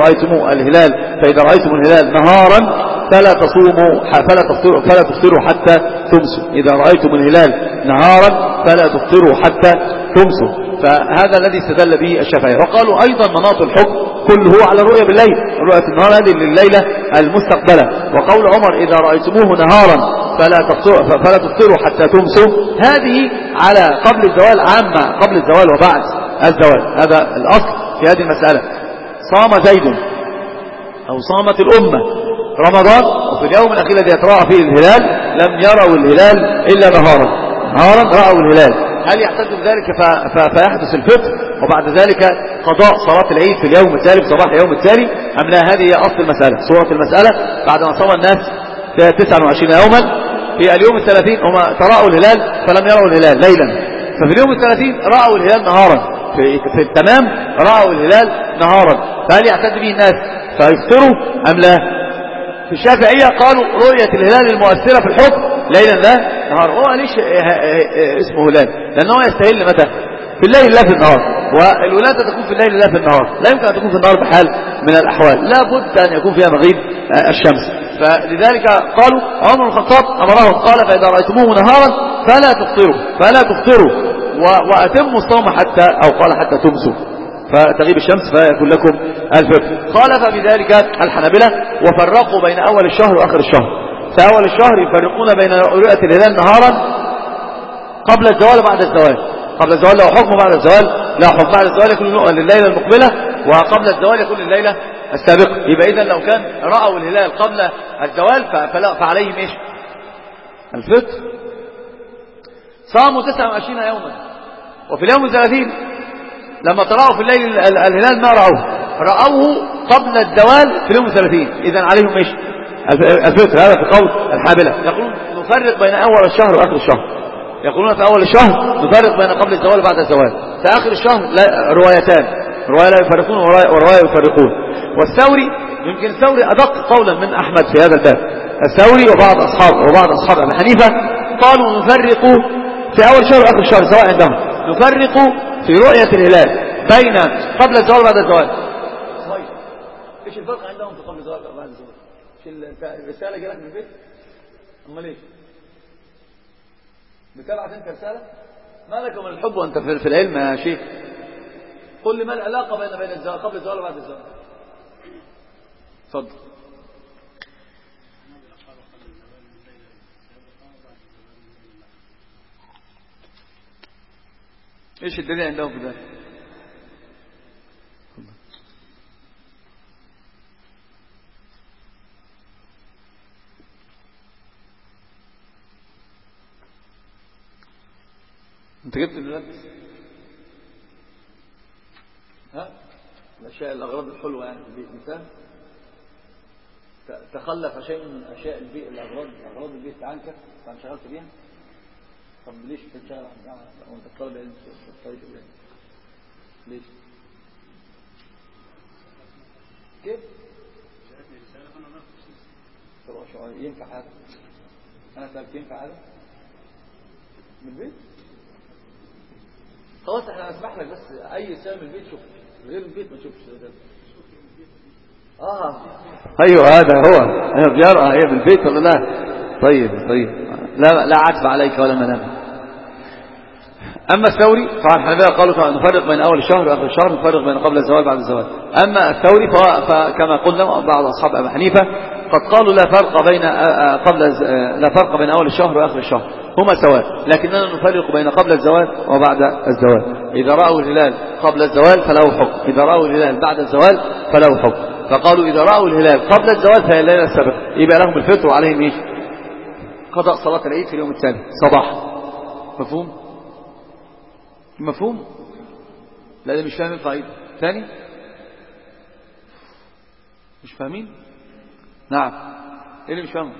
رأيتم الهلال نهارا فلا تفطروا حتى تمسوا. إذا رأيتم الهلال نهارا فلا تفطروا حتى تمسوا. فهذا الذي استدل به الشافعية. وقالوا أيضا مناط الحكم كله على الرؤية بالليل، رؤية النهار هذه لليلة المستقبلة. وقول عمر إذا رأيتموه نهارا فلا تفطروا حتى تمسوا، هذه على قبل الزوال عامة، قبل الزوال وبعد الزوال. هذا الأصل في هذه المسألة. صام زيد أو صامت الأمة رمضان وفي اليوم الأخير الذي يتراءى فيه الهلال لم يروا الهلال إلا نهارا رأوا الهلال، هل يحتج بذلك فيحدث الفطر وبعد ذلك قضاء صلاة العيد في اليوم التالي صباح اليوم التالي، أم لا؟ هذه هي أصل المسألة. صورة المسألة بعد ما صام الناس 29 يوما، في اليوم 30 هم تراءوا الهلال فلم يروا الهلال ليلا، ففي اليوم 30 رأوا الهلال نهارا، في التمام رأوا الهلال نهارا، فهل يحتج به الناس فيفطروا أم لا؟ في الشافعية قالوا رؤية الهلال المؤثرة في الحكم ليلا لا نهار. هو ليش اسمه هلال؟ لأنه يستهل متى؟ في الليل لا في النهار، والولادة تكون في الليل لا في النهار، لا يمكن أن تكون في النهار بحال من الأحوال، لا بد أن يكون فيها مغيب الشمس. فلذلك قالوا عمر بن الخطاب أمرهم قال فإذا رأيتموه نهارا فلا تفطروا وأتموا الصوم حتى تمسوا، فتغيب الشمس فيكون لكم الفطر. خالف بذلك الحنابلة وفرقوا بين أول الشهر وآخر الشهر. في أول الشهر يفرقون بين رؤية الهلال نهارا قبل الزوال وبعد الزوال. قبل الزوال له حكم، بعد الزوال لا حكم. بعد الزوال يكون لليلة المقبلة، وقبل الزوال يكون لليلة السابقة. يبقى إذن لو كان رأوا الهلال قبل الزوال فعليهم إيش؟ الفطر. صاموا 29 يوما، وفي اليوم 30 لما تراه في الليل الهلال ما رأوه قبل الزوال في اليوم 30، إذن عليهم إيش؟ الفطر. هذا في قول الحنابلة. يقولون نفرق بين أول الشهر وآخر الشهر. يقولون في أول الشهر نفرق بين قبل الزوال وبعد الزوال، في آخر الشهر روايتان، رواية لا يفرقون ورواية يفرقون. والثوري يمكن الثوري أدق قولا من أحمد في هذا الباب. الثوري وبعض أصحاب أبي حنيفة قالوا نفرق في أول شهر وآخر الشهر سواء عندهم، نفرق في رؤية الهلال بين قبل الزوال وبعد الزوال. طيب ايش الفرق عندهم في قبل الزوال وبعد الزوال؟ الرسالة جالك من البيت؟ امال ايه؟ بتبعت انت رسالة؟ ما لك من الحب وانت في العلم يا شيخ؟ قل لي ما العلاقة بين الزوال قبل الزوال وبعد الزوال؟ اتفضل. ايش الدليل عندهم في ذلك؟ انت جبت الملبس؟ ها؟ الاشياء الاغراض الحلوه يعني في البيت مثال تخلف شيء من اشياء البيت، اغراض البيت عنك فانشغلت بيها. طب ليش بتشتغل وانت طالب علم طيب ليش؟ كيف؟ طب شو ينفع هذا؟ انا سألت ينفع هذا؟ من البيت؟ خلاص احنا هنسمح لك، بس اي شيء من البيت شوف، غير البيت ما تشوفش. ايوه هذا هو بيرى هي بالبيت ولا لا؟ طيب لا عتب عليك ولا منام. أما الثوري فعن الحنابلة قالوا نفرق بين أول الشهر وآخر الشهر، نفرق بين قبل الزوال وبعد الزوال. أما الثوري فكما قلنا بعض أصحاب أبي حنيفة قد قالوا لا فرق بين أول الشهر وآخر الشهر، هما سواء، لكننا نفرق بين قبل الزوال وبعد الزوال. إذا رأوا الهلال قبل الزوال فله حكم، إذا رأوا الهلال بعد الزوال فله حكم. فقالوا إذا رأوا الهلال قبل الزوال فهي الليلة السابقة، يبقى لهم الفطر وعليهم إيش؟ قضاء صلاة العيد في اليوم التالي صباحا. مفهوم؟ لا ده مش فاهم القاعدة ثاني، مش فاهمين؟ نعم. ايه اللي مش فاهمه؟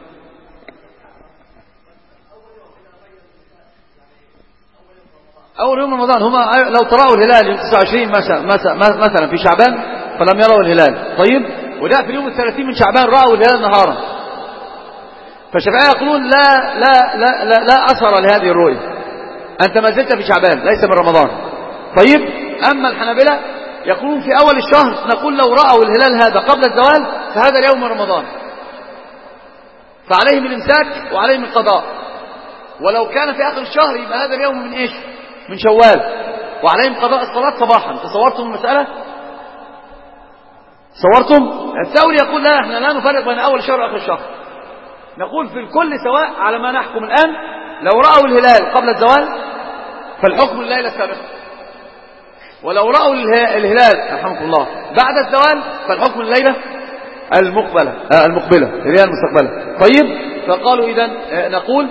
أول يوم رمضان هما لو ترأوا الهلال يوم 29 مثلا في شعبان فلم يروا الهلال، طيب، وده في اليوم 30 من شعبان رأوا الهلال نهارا، فالشافعية يقولون لا أثر لهذه الرؤية، أنت ما زلت في شعبان ليس من رمضان. طيب، أما الحنابلة يقولون في أول الشهر نقول لو رأوا الهلال هذا قبل الزوال فهذا اليوم من رمضان، فعليهم الإمساك وعليهم القضاء، ولو كان في آخر الشهر يبقى هذا اليوم من إيش؟ من شوال، وعليهم قضاء الصلاة صباحا. تصورتم المسألة؟ صورتم؟ الثوري يقول لا، احنا لا نفرق بين أول الشهر وآخر الشهر، نقول في الكل سواء على ما نحكم الآن. لو رأوا الهلال قبل الزوال فالحكم الليلة السابقة، ولو رأوا الهلال رحمكم الله بعد الزوال فالحكم الليلة المقبلة اللي هي المستقبلة. طيب، فقالوا إذن نقول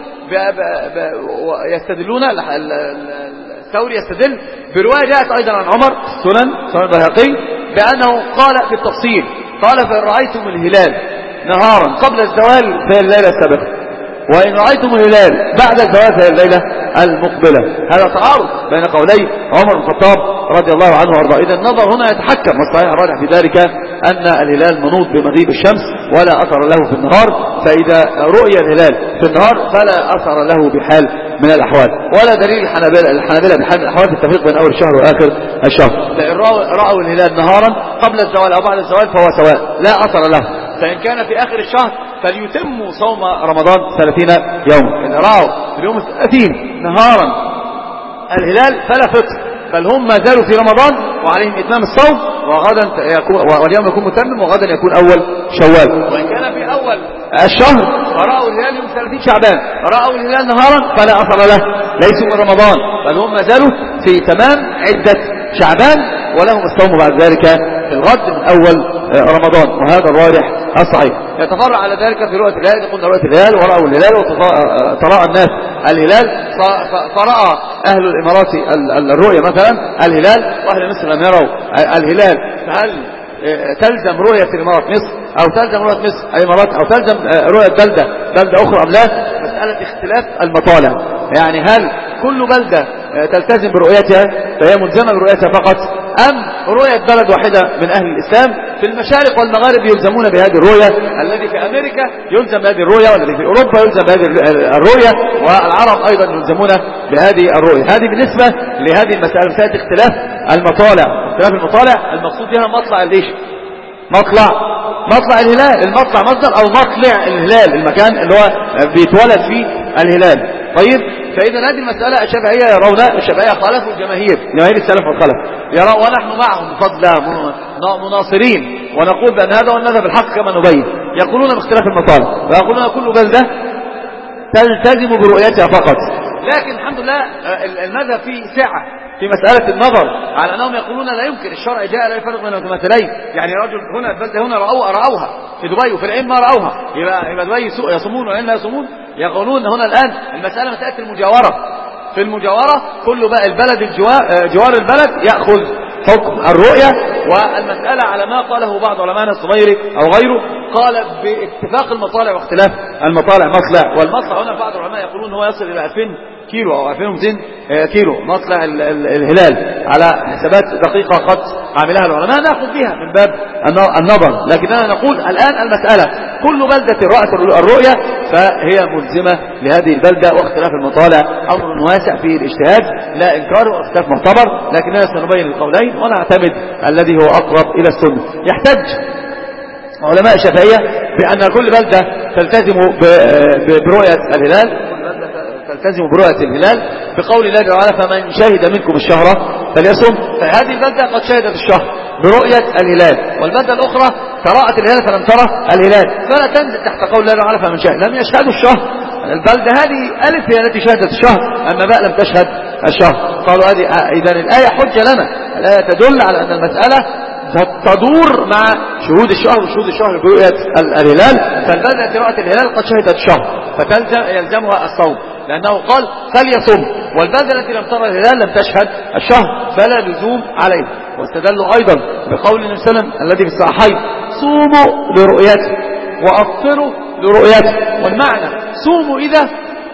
يستدلون الثوري يستدل برواية جاءت أيضا عن عمر سنن البيهقي بأنه قال في التفصيل، قال فإن رأيتم الهلال نهارا قبل الزوال فهي الليلة السابقة، وإن رأيتم الهلال بعد الزوال فهي الليلة المقبلة. هذا تعارض بين قولي عمر بن الخطاب رضي الله عنه وارضاه. إذا النظر هنا يتحكم، والصحيح الراجح في ذلك أن الهلال منوط بمغيب الشمس ولا أثر له في النهار، فإذا رؤي الهلال في النهار فلا أثر له بحال من الأحوال، ولا دليل الحنابلة بحال من الأحوال في التفريق بين أول الشهر وآخر الشهر. فإن رأوا الهلال نهارا قبل الزوال أو بعد الزوال فهو سواء لا أثر له، فإن كان في آخر الشهر فليتموا صوم رمضان 30 يوم. إن رأوا في اليوم 30 نهارا الهلال فلا فطر، بل هم ما زالوا في رمضان وعليهم إتمام الصوم، واليوم يكون متمم وغدا يكون أول شوال. وإن كان في أول الشهر فرأوا الهلال يوم 30 شعبان رأوا الهلال نهارا فلا أثر له، ليسوا من رمضان بل هم ما زالوا في تمام عدة شعبان، ولهم الصوم بعد ذلك في الغد من أول رمضان، وهذا الراجح الصحيح. يتفرع على ذلك في رؤية الهلال، يقولون رؤية الهلال ورأوا الهلال وتراءى الناس الهلال، فرأى أهل الإمارات الرؤية مثلا الهلال وأهل مصر لم يروا الهلال، فهل تلزم رؤية الإمارات مصر أو تلزم رؤية مصر الإمارات أو تلزم رؤية بلدة أخرى أم لا؟ مسألة اختلاف المطالع، يعني هل كل بلدة تلتزم برؤيتها فهي ملزمة برؤيتها فقط، أم رؤية بلد واحدة من أهل الإسلام في المشارق والمغارب يلزمون بهذه الرؤية، الذي في أمريكا يلزم بهذه الرؤية، والذي في أوروبا يلزم بهذه الرؤية، والعرب أيضا يلزمون بهذه الرؤية. هذه بالنسبة لهذه المسألة، مسألة اختلاف المطالع. اختلاف المطالع المقصود بها مطلع الإيش؟ مطلع الهلال، المطلع مصدر أو مطلع الهلال المكان اللي هو بيتولد فيه الهلال. طيب، فإذا هذه المسألة الشافعية يرون، الشافعية خالفوا جماهير السلف والخلف يرون، ونحن معهم بفضل الله مناصرين، ونقول بأن هذا هو المذهب الحق كما نبين. يقولون باختلاف المطالع، ويقولون كل بلدة تلتزم برؤيتها فقط، لكن الحمد لله المذهب فيه سعة في مسألة النظر، على أنهم يقولون لا يمكن، الشرع جاء لا يفرق بين المتماثلين، يعني رجل هنا البلدة هنا رأوها في دبي وفي العين ما رأوها، يبقى دبي يصومون والعين لا يصومون. يقولون هنا الآن المسألة مسألة المجاورة، في المجاورة كل بقى البلد جوار البلد يأخذ حكم الرؤية، والمسألة على ما قاله بعض علماء الصبيري أو غيره قال باتفاق المطالع واختلاف المطالع مطلع، والمطلع هنا بعض العلماء يقولون هو يصل إلى 2000 كيلو أو 2200 كيلو مطلع الهلال، على حسابات دقيقة قد عملها العلماء نأخذ بها من باب النظر، لكننا نقول الآن المسألة كل بلدة رأت الرؤية فهي ملزمة لهذه البلدة، واختلاف المطالع أمر واسع فيه الاجتهاد لا إنكار واختلاف معتبر، لكننا سنبين القولين ونعتمد الذي هو أقرب إلى السنة. يحتج علماء الشافعية بأن كل بلدة تلتزم برؤية الهلال، تلتزم برؤية الهلال بقول الله تعالى فمن شهد منكم الشهر فليصم، فهذه البلدة قد شهدت الشهر برؤية الهلال، والبلدة الأخرى تراءت الهلال فلم ترى الهلال، فلا تنزل تحت قول الله تعالى فمن شهد، لم يشهدوا الشهر. البلدة هذه ألف هي التي شهدت الشهر، أما باء لم تشهد الشهر. قالوا هذه إذن الآية حجة لنا، الآية تدل على أن المسألة تدور مع شهود الشهر وشهود الشهر برؤية الهلال، فالبلدة التي رأت الهلال قد شهدت الشهر يلزمها الصوم، لأنه قال فليصم، والبلدة التي لم ترى الهلال لم تشهد الشهر فلا لزوم عليه. واستدلوا أيضا بقول النبي صلى الله عليه وسلم الذي في الصحيحين صوموا لرؤيته وأفطروا لرؤيته، والمعنى صوموا إذا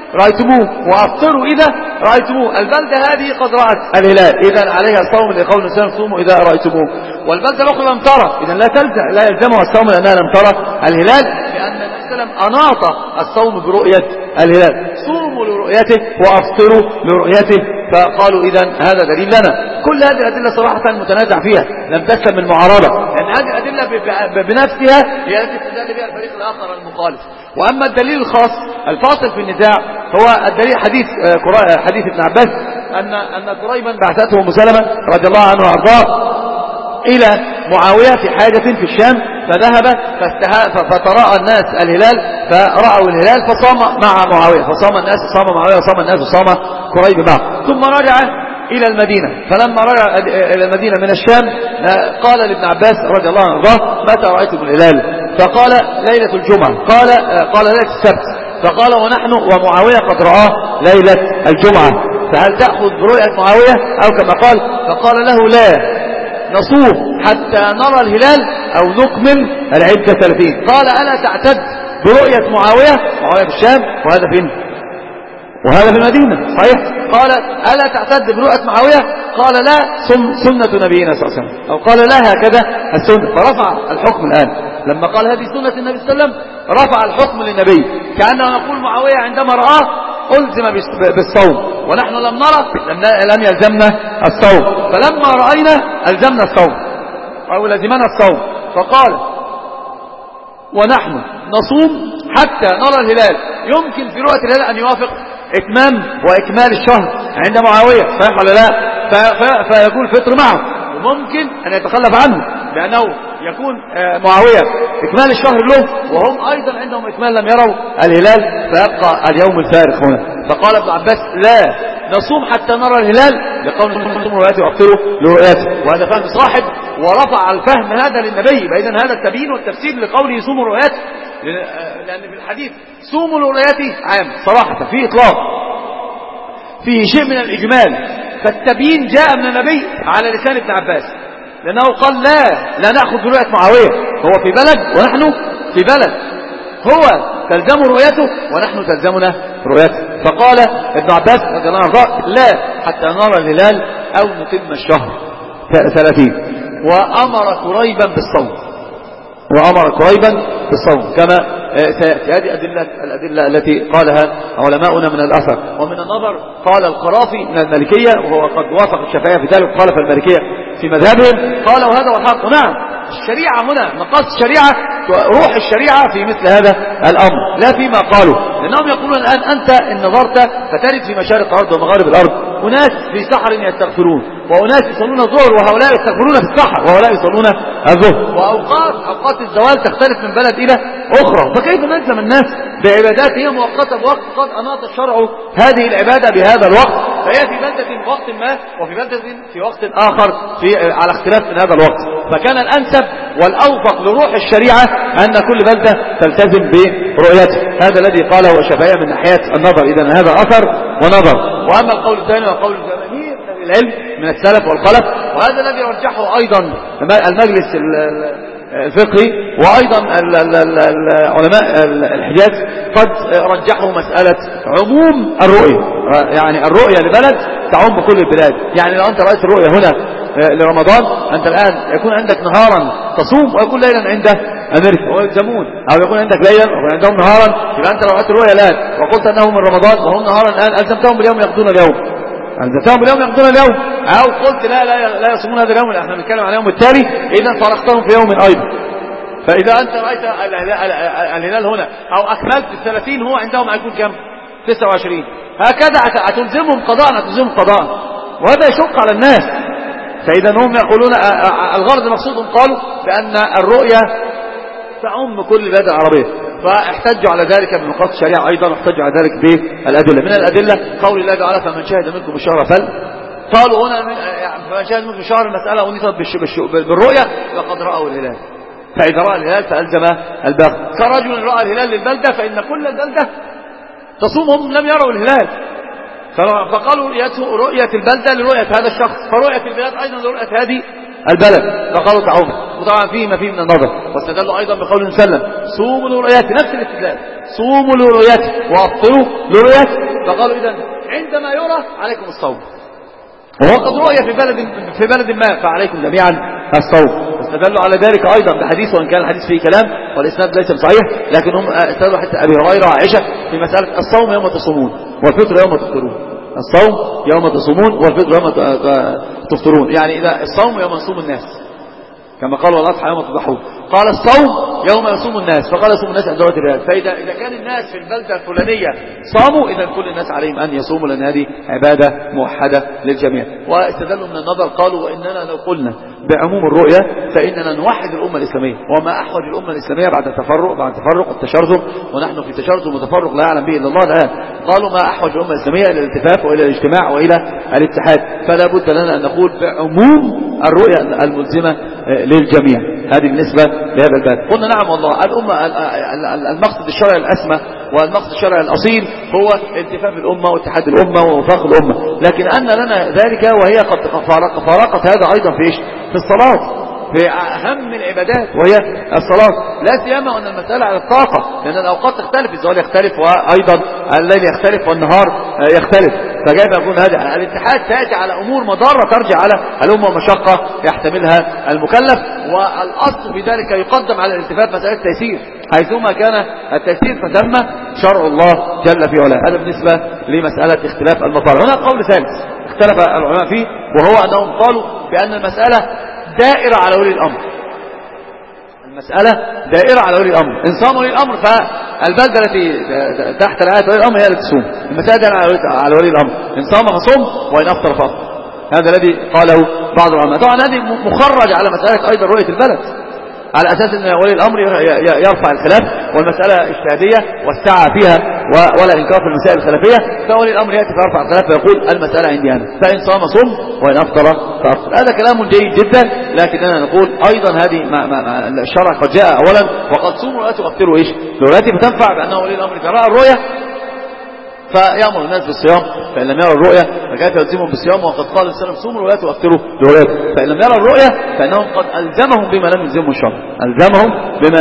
رأيتموه وأفطروا إذا رأيتموه. البلدة هذه قد رأت الهلال إذا عليها الصوم لقول الإنسان صوموا إذا رأيتموه. والبلدة الأخرى لم ترى إذا لا يلزمها الصوم لأنها لم ترى الهلال، لأن النبي صلى الله عليه وسلم أناط الصوم برؤية الهلال. صوموا لرؤيته وأفطروا لرؤيته. فقالوا إذا هذا دليل لنا. كل هذه الأدلة صراحة متنازع فيها، لم تسلم من المعارضة، لأن هذه الأدلة بنفسها هي التي استدل بها الفريق الآخر المخالف. وأما الدليل الخاص الفاصل في النزاع هو الدليل حديث ابن عباس أن قريبا بعثته أم سلمة رضي الله عنه وأرضاه إلى معاوية في حاجة في الشام، فذهب فتراءى الناس الهلال فرأوا الهلال فصام مع معاوية، فصام الناس صام معاوية وصام الناس وصام قريب معه. ثم رجع إلى المدينة، فلما رجع إلى المدينة من الشام قال لابن عباس رضي الله عنه وارضاه متى رأيتم الهلال؟ فقال ليلة الجمعة. قال ليلة السبت. فقال ونحن ومعاوية قد رآه ليلة الجمعة، فهل تأخذ برؤية معاوية أو كما قال؟ فقال له لا، نصوم حتى نرى الهلال أو نكمل العدة 30. قال ألا تعتد برؤية معاوية في الشام وهذا فين؟ وهذا في المدينة صحيح. قال ألا تعتد برؤية معاوية؟ قال لا، سنة نبينا صلى الله عليه وسلم، أو قال لا هكذا السنة. فرفع الحكم الآن لما قال هذه سنة النبي صلى الله عليه وسلم، رفع الحكم للنبي كأنه يقول معاوية عندما رآه ألزم بالصوم، ونحن لم نرى لم يلزمنا الصوم، فلما رأينا ألزمنا الصوم أو لزمنا الصوم. فقال ونحن نصوم حتى نرى الهلال. يمكن في رؤية الهلال أن يوافق إتمام وإكمال الشهر عند معاوية، صحيح ولا لا؟ فيكون الفطر معه، وممكن أن يتخلف عنه لأنه يكون معاوية إكمال الشهر له وهم أيضا عندهم إكمال لم يروا الهلال، فيبقى اليوم الفارق هنا. فقال ابن عباس لا، نصوم حتى نرى الهلال لقول صوموا رؤيته وأفطروا لرؤيته. وهذا فهم صاحب ورفع الفهم هذا للنبي، فإذا هذا التبيين والتفسير لقوله صوموا رؤيته، لأن في الحديث صوموا لرؤيته عام صراحة في إطلاق فيه شيء من الإجمال، فالتبيين جاء من النبي على لسان ابن عباس، لأنه قال لا نأخذ برؤية معاوية، هو في بلد ونحن في بلد، هو تلزم رؤيته ونحن تلزمنا رؤيته. فقال ابن عباس رضي الله عنه لا حتى نرى الهلال أو نتم الشهر 30. وأمر قريبا بالصوم كما سيأتي. هذه الأدلة التي قالها علماؤنا من الأثر. ومن النظر قال القرافي من المالكية، وهو قد وافق الشافعية في ذلك، قال في المالكية في مذهبهم قال وهذا والحق. نعم الشريعة هنا مقاصد الشريعة روح الشريعة في مثل هذا الأمر لا فيما قالوا، لأنهم يقولون الآن أنت إن نظرت فتجد في مشارق الأرض ومغارب الأرض أناس في سحر يستغفرون، وأناس يصلون الظهر وهؤلاء يستغفرون في السحر وهؤلاء يصلون الظهر، وأوقات الزوال تختلف من بلد إلى أخرى، فكيف نلزم الناس بعبادات هي مؤقتة بوقت قد أناط الشرع هذه العبادة بهذا الوقت، فهي في بلدة وقت ما وفي بلدة في وقت آخر على اختلاف من هذا الوقت. فكان الأنسب والأوفق لروح الشريعة أن كل بلدة تلتزم برؤيته. هذا الذي قاله الشافعية من ناحية النظر. إذن هذا أثر ونظر. وأما القول الثاني وقول الجماهير العلم من السلف والخلف، وهذا الذي رجحه أيضا المجلس الفقهي وأيضا علماء الحجاز قد رجحوا مسألة عموم الرؤية، يعني الرؤية لبلد تعم كل البلاد. يعني لو أنت رأيت الرؤية هنا لرمضان، أنت الآن يكون عندك نهارا تصوم ويكون ليلا عند أمريكا ويلزمون، أو يكون عندك ليلا ويكون عندهم نهارا. يبقى أنت لو رأيت الرؤية الآن وقلت أنهم من رمضان وهم نهارا الآن، ألزمتهم باليوم يقضون اليوم، أو قلت لا يصومون هذا اليوم، احنا بنتكلم عن اليوم التالي، إذا فرقتهم في يوم أيضا. فإذا أنت رأيت الهلال هنا أو أكملت 30 هو عندهم هيكون كم؟ 29. هكذا هتلزمهم قضاء، وهذا يشق على الناس. فإذا هم يقولون الغرض مقصودهم قالوا بأن الرؤية تعم كل البلاد العربية، فاحتجوا على ذلك بنقاط الشريعة أيضا، واحتجوا على ذلك بالأدلة. من الأدلة قول الله تعالى فمن شهد منكم الشهر قالوا هنا فمن شهد منكم الشهر المسألة أنيطت بالرؤية فقد رأوا الهلال، فإذا رأى الهلال فألزم الباقي. كرجل رأى الهلال للبلدة فإن كل البلدة تصومهم لم يروا الهلال، فقالوا رؤية البلدة لرؤية هذا الشخص، فرؤية البلاد أيضا لرؤية هذه البلد، فقالوا تعوم. وطبعا فيه ما فيه من النظر، واستدلوا أيضا بقول سلم صوموا لرؤيته، نفس الاستدلال صوموا لرؤيته وأفطروا لرؤيته. فقالوا إذن عندما يرى عليكم الصوم، وهو قد رؤي في بلد ما فعليكم جميعا الصوم. واستدلوا على ذلك أيضا بحديث، وإن كان الحديث فيه كلام والإسناد ليس بصحيح، لكن هم استدلوا حتى أبي هريرة وعائشة في مسألة الصوم يوم تصومون والفطر يوم تفطرون. الصوم يوم تصومون والفطر يوم تفطرون، يعني إذا الصوم يوم يصوم الناس كما قال والأضحى يوم تضحون، قال الصوم يوم يصوم الناس، فقال يصوم الناس عند وقت الهلال. فإذا كان الناس في البلدة الفلانية صاموا، إذا كل الناس عليهم أن يصوموا، لأن هذه عبادة موحدة للجميع. واستدلوا من النظر قالوا وإننا لو قلنا بعموم الرؤية فإننا نوحد الأمة الإسلامية، وما أحوج الأمة الإسلامية بعد تفرق التشرذم، ونحن في تشرذم وتفرق لا يعلم به إلا الله الآن. قالوا ما أحوج الأمة الإسلامية إلى الالتفاف وإلى الاجتماع وإلى الاتحاد، فلا بد لنا أن نقول بعموم الرؤية الملزمة للجميع. هذه بالنسبة لهذا الباب. قلنا نعم والله الأمة المقصد الشرعي الأسمى والمقصد الشرعي الأصيل هو التفاف الأمة واتحاد الأمة ووفاق الأمة، لكن أن لنا ذلك وهي قد فارقت هذا أيضا في إيش؟ في الصلاة، في أهم العبادات وهي الصلاة، لا سيما أن المسألة على الطاقة، لأن الأوقات تختلف، الزوال يختلف وأيضا الليل يختلف والنهار يختلف. فكيف يكون هذا الاتحاد؟ تأتي على أمور مضارة ترجع على الأمة ومشقة يحتملها المكلف، والأصل في ذلك يقدم على الالتفات مسألة التيسير، حيثما كان التيسير فثم شرع الله جل في علاه. هذا بالنسبة لمسألة اختلاف المطالب. هنا قول ثالث اختلف العلماء فيه، وهو أنهم قالوا بأن المسألة دائرة على ولي الأمر. المسألة دائرة على ولي الأمر، إن صام ولي الأمر فالبلدة التي تحت رعاية ولي الأمر هي التي تصوم. المسألة دائرة على ولي الأمر، إن صام فصوم وإن أفطر فأفطر. هذا الذي قاله بعض العلماء. طبعا هذه مخرج على مسألة أيضا رؤية البلد، على أساس أن ولي الأمر يرفع الخلاف، والمسألة اجتهادية والسعة فيها ولا إنكار في المسائل الخلافية، فولي الأمر يأتي فيرفع الخلاف فيقول المسألة عندي أنا، فإن صام صم وإن أفطر فأفطر. هذا كلام جيد جدا، لكننا نقول أيضا هذه الشرع قد جاء أولا وقد صوموا ولا تؤثروا إيش دولاتي، فتنفع بأنه ولي الأمر إذا رأى الرؤية فيأمر الناس بالصيام، فإن لم يرى الرؤية فكيف يلزمهم بالصيام؟ وقد قال السلام صوموا ولا تؤثروا دولاتي. فإن لم يرى الرؤية فإنهم قد ألزمهم بما لم يلزمهم الشرع، ألزمهم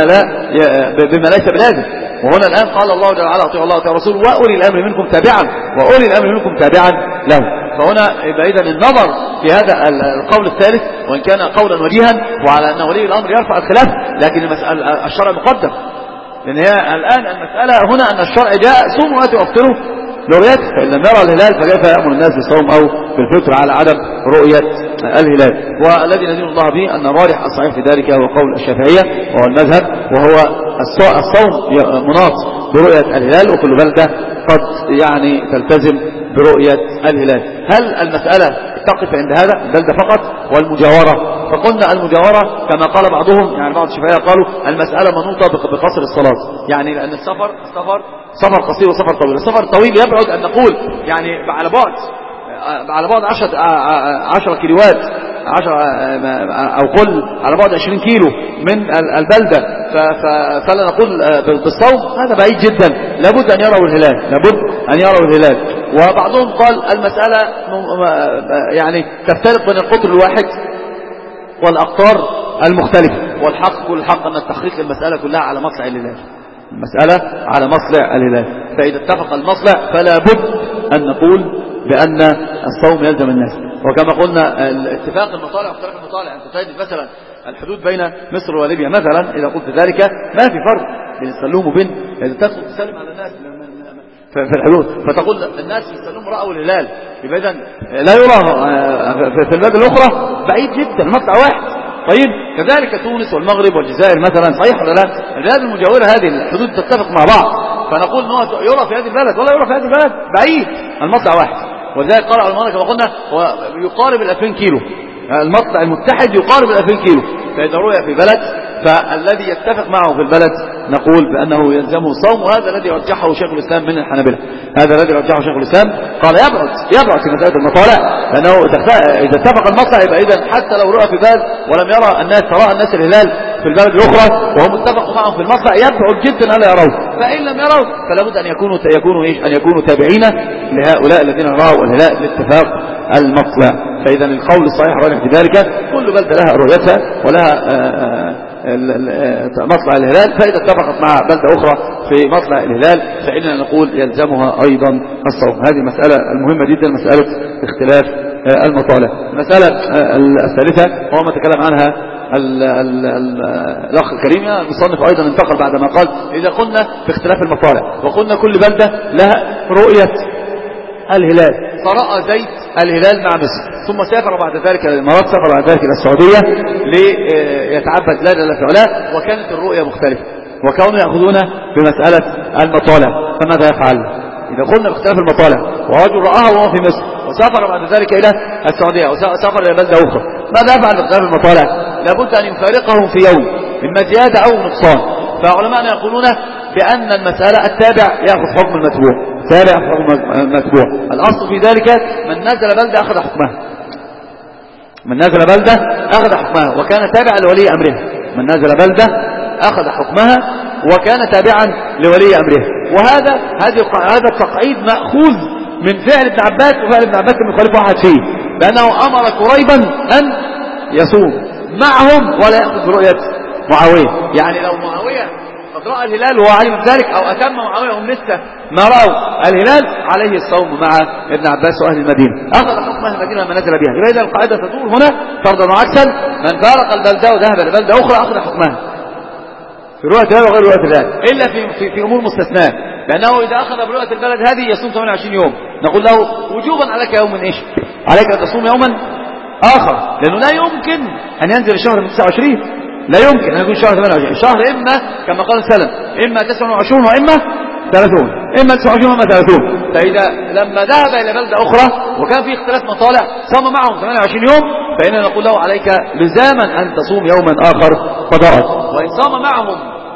بما ليس بلازم. وهنا الآن قال الله جل وعلا أطيعوا الله وأطيعوا الرسول وأولي الأمر منكم تابعا، وأولي الأمر منكم تابعا له. فهنا يبقى إذن النظر في هذا القول الثالث، وإن كان قولا وجيها وعلى أن ولي الأمر يرفع الخلاف، لكن الشرع مقدم، لأن هي الآن المسألة هنا أن الشرع جاء صوموا ولا تؤثروا لرؤيته، فإن لم يرى الهلال فكيف يأمر الناس بالصوم أو بالفطر على عدم رؤية الهلال. والذي ندين الله به أن الراجح الصحيح في ذلك هو قول الشافعية وهو المذهب، وهو الصوم مناط برؤية الهلال، وكل بلدة قد يعني تلتزم برؤية الهلال. هل المسألة تقف عند هذا البلدة فقط والمجاورة؟ فقلنا المجاورة كما قال بعضهم، يعني بعض الشافعية قالوا المسألة منوطة بقصر الصلاة، يعني لأن سفر قصير وسفر طويل. السفر الطويل يبعد أن نقول يعني على بعد 10 كيلوات، 10 أو قل على بعد 20 كيلو من البلدة، فلا نقول بالصوم، هذا بعيد جدا، لابد أن يروا الهلال. وبعضهم قال المسألة يعني تفترق بين القطر الواحد والأقطار المختلفة، والحق كل الحق أن التحقيق المسألة كلها على مطلع الهلال، المسألة على مطلع الهلال. فإذا اتفق المطلع فلا بد أن نقول بأن الصوم يلزم الناس. وكما قلنا اتفاق المطالع واختلاف المطالع، أنت تجد مثلا الحدود بين مصر وليبيا مثلا، إذا قلت ذلك ما في فرق بين السلوم وبين إذا تدخل تسلم على الناس في الحدود، فتقول الناس في السلوم رأوا الهلال، يبقى إذن لا يرى في البلاد الأخرى، بعيد جدا، مطلع واحد. طيب كذلك تونس والمغرب والجزائر مثلا، صحيح ولا لا؟ البلاد المجاورة هذه الحدود تتفق مع بعض، فنقول انه يرى في هذه البلد ولا يرى في هذه البلد، بعيد، المطلع واحد. ولذلك قال علماء كما قلنا هو يقارب 2000 كيلو، المطلع المتحد يقارب 2000 كيلو. فإذا رؤي في بلد فالذي يتفق معه في البلد نقول بأنه يلزمه الصوم، وهذا الذي رجحه شيخ الإسلام من الحنابلة. هذا الذي رجحه شيخ الإسلام، قال يبعد في مسألة المطالع، لأنه إذا اتفق المطلع يبقى إذن حتى لو رؤى في بلد ولم يرى الناس الهلال في البلد الأخرى وهم اتفقوا معهم في المطلع، يبعد جدا ألا يروه. فإن لم يروا فلا بد أن يكونوا تابعين لهؤلاء الذين رأوا الهلال لاتفاق المطلع. فإذا القول الصحيح راجح في ذلك، كل بلدة لها رؤيتها ولها مطلع الهلال، فإذا اتفقت مع بلدة أخرى في مطلع الهلال فإننا نقول يلزمها أيضا الصوم. هذه مسألة المهمة جدا، مسألة اختلاف المطالع. المسألة الثالثة هو ما تكلم عنها الأخ الكريم المصنف أيضا انتقل بعدما قال إذا قلنا في اختلاف المطالع وقلنا كل بلدة لها رؤية الهلال، فرأى زيد الهلال مع مصر ثم سافر بعد ذلك إلى الإمارات، سافر بعد ذلك إلى السعودية ليتعبد لا إله إلا الله، وكانت الرؤية مختلفة وكانوا يأخذون بمسألة المطالع. فماذا يفعل إذا قلنا باختلاف المطالع ورجل رآها وهو في مصر وسافر بعد ذلك إلى السعودية وسافر إلى بلدة أخرى، ماذا يفعل باختلاف المطالع؟ لابد أن يفارقهم في يوم إما زيادة أو نقصان. فعلماءنا يقولون بأن المسألة التابع يأخذ حكم المتبوع، تابع حكم المتبوع. الأصل في ذلك من نزل بلدة أخذ حكمها، من نزل بلدة أخذ حكمها وكان تابعا لولي أمرها، من نزل بلدة أخذ حكمها وكان تابعا لولي أمرها. هذا التقعيد مأخوذ من فعل ابن عباس، وفعل ابن عباس لم يخالف واحد فيه، لأنه أمر قريبا أن يصوم معهم ولا يأخذ برؤية معاوية. يعني لو معاوية قد رأى الهلال وهو علم ذلك أو أتم معاوية هم لسه ما رأوا الهلال، عليه الصوم مع ابن عباس وأهل المدينة، أخذ حكم أهل المدينة لما نزل بها. إذا القاعدة تدور هنا فرضا وعكسا، من فارق البلدة وذهب لبلدة أخرى أخذ حكمها في رؤية الهلال وغير رؤية الهلال، إلا في أمور مستثناة، لأنه إذا أخذ برؤية البلد هذه يصوم 28 يوم، نقول له وجوبا عليك يوم من إيش؟ عليك أن تصوم يوما آخر، لأنه لا يمكن أن ينزل الشهر من 29، لا يمكن أن يكون شهر 28. شهر إما كما قال سلم إما 29 وإما 30، إما 29 وإما 30. فإذا لما ذهب إلى بلدة أخرى وكان في اختلاف مطالع صام معهم 28 يوم، فإننا نقول له عليك لزاما أن تصوم يوما آخر قضاء. وإن صام معهم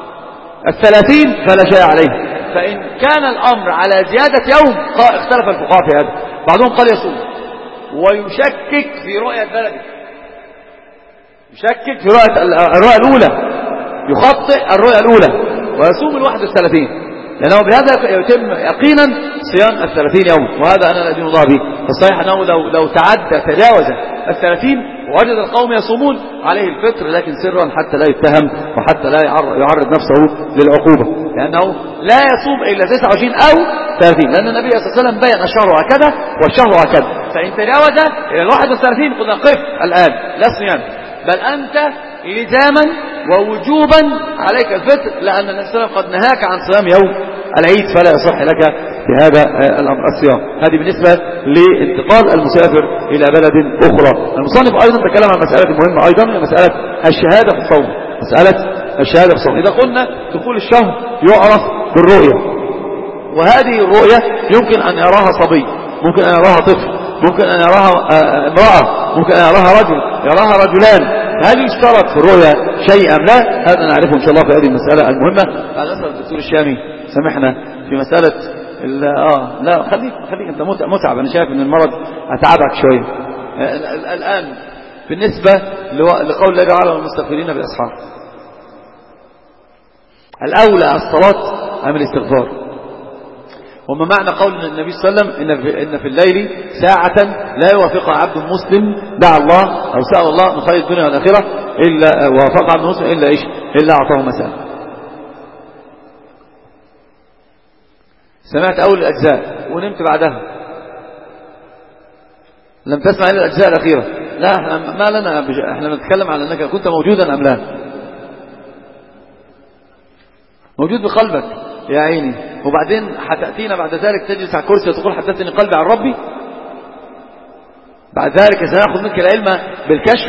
30 فلا شيء عليه. فإن كان الأمر على زيادة يوم اختلف الفقهاء في هذا، بعضهم قال يصوم ويشكك في رؤية بلده، يشكك في الرؤية الأولى، يخطئ الرؤية الأولى ويصوم 31، لأنه بهذا يتم يقينا صيام 30 يوم، وهذا أنا لا أدين الله به. فالصحيح أنه لو تجاوز 30 ووجد القوم يصومون عليه الفطر، لكن سرا حتى لا يتهم وحتى لا يعرض نفسه للعقوبة، لأنه لا يصوم إلا 29 أو 30، لأن النبي صلى الله عليه وسلم بين الشهر هكذا والشهر هكذا. فإن تجاوز إلى 31 قلنا قف الآن لا صيام، بل أنت إلزاما ووجوبا عليك الفطر، لأن النبي صلى الله عليه وسلم قد نهاك عن صيام يوم العيد، فلا يصح لك بهذا الأمر الصيام. هذه بالنسبة لانتقال المسافر إلى بلد أخرى. المصنف أيضا تكلم عن مسألة مهمة أيضا، هي مسألة الشهادة في الصوم، مسألة الشهادة في الصوم. إذا قلنا دخول الشهر يعرف بالرؤية، وهذه الرؤية يمكن أن يراها صبي، ممكن أن يراها طفل، ممكن أن يراها امرأة، ممكن أن يراها رجل، يراها رجلان. هل يشترط في الرؤيا شيء أم لا؟ هذا نعرفه إن شاء الله في هذه المسألة المهمة. بعد أسأل الدكتور الشامي سمحنا في مسألة لا خليك أنت متعب، أنا شايف أن المرض أتعبك شوية الآن. بالنسبة لقول الله تعالى والمستغفرين بالأسحار، الأولى الصلاة أم الاستغفار؟ وما معنى قول النبي صلى الله عليه وسلم إن في الليل ساعة لا يوافقها عبد مسلم دعا الله أو سأل الله من خير الدنيا والآخرة إلا وافق عبد مسلم إلا أعطاه مساء. سمعت أول الأجزاء ونمت بعدها، لم تسمع إلا الأجزاء الأخيرة. لا ما لنا، احنا نتكلم على أنك كنت موجودا أم لا، موجود بقلبك يا عيني، وبعدين هتأتينا بعد ذلك تجلس على الكرسي وتقول حدثني قلبي عن ربي، بعد ذلك سنأخذ منك العلم بالكشف.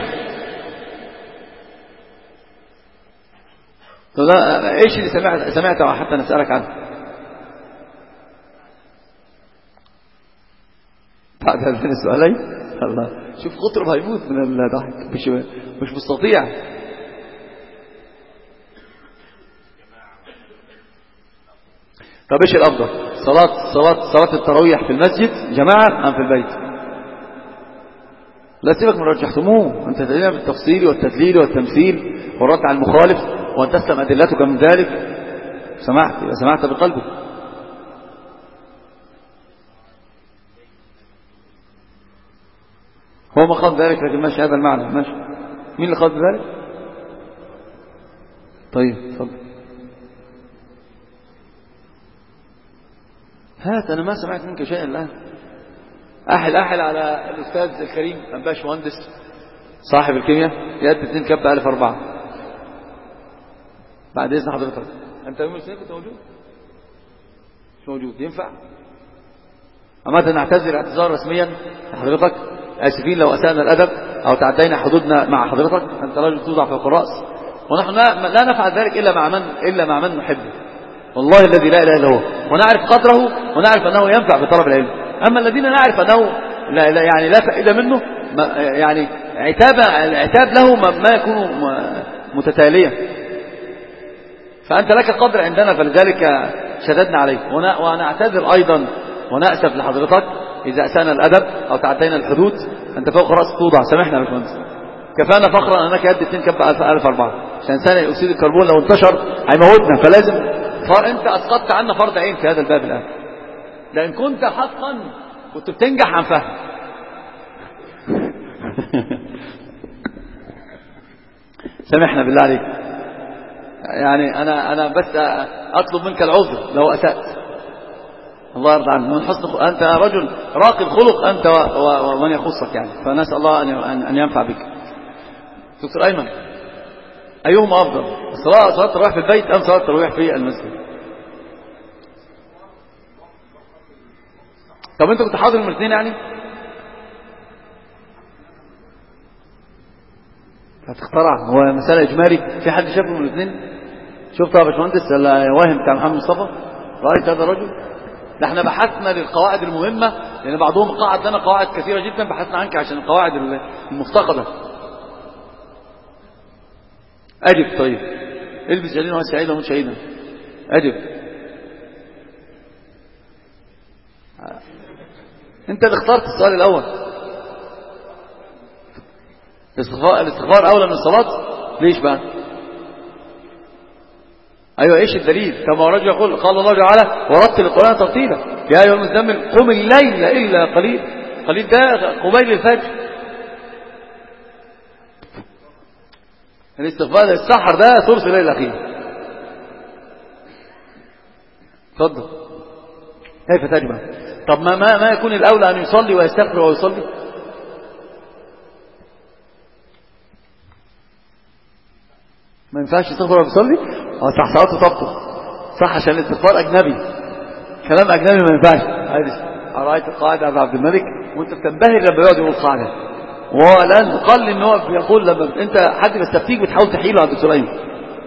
ايش اللي سمعته حتى نسألك عنه؟ بعد هذين السؤالين الله شوف قطرب هيموت من الضحك، مش مستطيع. طب ايش الافضل، صلاة التراويح في المسجد جماعة ام في البيت؟ لا سيبك من رجحتموه، انت تدلنا بالتفصيل والتدليل والتمثيل والرد على المخالف وان تسلم ادلتك من ذلك. سمعت بقلبك. هو ما قال ذلك، لكن ماشي هذا المعنى ماشي. مين اللي قال ذلك؟ طيب اتفضل. هات، أنا ما سمعت منك شيئا الآن. أحل على الأستاذ الكريم الباش مهندس صاحب الكيمياء يد 2 كب 1004. بعد إذن حضرتك، أنت يوم الاثنين كنت موجود؟ مش موجود، ينفع؟ أما نعتذر اعتذار رسميا لحضرتك، آسفين لو أسأنا الأدب أو تعدينا حدودنا مع حضرتك، أنت رجل توضع فوق الرأس، ونحن لا نفعل ذلك إلا مع من نحبه، والله الذي لا إله إلا هو، ونعرف قدره ونعرف أنه ينفع في طلب العلم. أما الذين نعرف أنه لا فائدة منه، يعني العتاب له ما يكون متتاليا، فأنت لك قدر عندنا، فلذلك شددنا عليك. ونعتذر أيضا ونأسف لحضرتك إذا أسأنا الأدب أو تعدينا الحدود. أنت فوق رأس توضع، سامحنا يا باشمهندس، كفانا فخرا أنك يد 2 كب 1004، عشان ثاني أكسيد الكربون لو انتشر هيموتنا، فلازم أنت أسقطت عنا فرض عين في هذا الباب الآن، لأن كنت حقا كنت بتنجح عن فهم. سامحنا بالله عليك، يعني أنا بس أطلب منك العذر لو أسأت، الله يرضى عنك، من حسن أنت رجل راقي الخلق أنت ومن يخصك يعني، فنسأل الله أن ينفع بك. دكتور أيمن، أيهما أفضل، صلاة التراويح في البيت أم صلاة التراويح في المسجد؟ طب أنت كنت حاضر من الاثنين يعني؟ هتخترع، هو مسألة إجمالي، في حد شافه من الاثنين؟ شفتها يا باشمهندس الواهم بتاع محمد مصطفى؟ رأيت هذا الرجل؟ ده احنا بحثنا للقواعد المهمة، لأن بعضهم قاعد لنا قواعد كثيرة جدا، بحثنا عنك عشان القواعد المفتقدة. أجب. طيب البس جليل وهي سعيدة ومن شهيدا. أجب. انت اللي اخترت السؤال الأول. الاستغفار أولى من الصلاة، ليش بقى؟ أيوة، إيش الدليل؟ كما رجل يقول قال الله تعالى ورتل القرآن ترتيلا، يا أيها المزمل قم الليل إلا قليل ده قبيل الفجر. الاستغفار السحر ده ثلث الليل الأخير. اتفضل. كيف تجمع؟ طب ما يكون الأولى أن يصلي ويستغفر ويصلي؟ ما ينفعش يستغفر ويصلي؟ صح، صلاته تبطل، صح، عشان الاستغفار أجنبي، كلام أجنبي ما ينفعش. رأيت القاعدة أبو عبد الملك وأنت بتنبهر لما يقعد يقول القاعدة، والآن قال إن هو بيقول لما أنت حد بيستفتيك بتحاول تحيله عند دكتور أيمن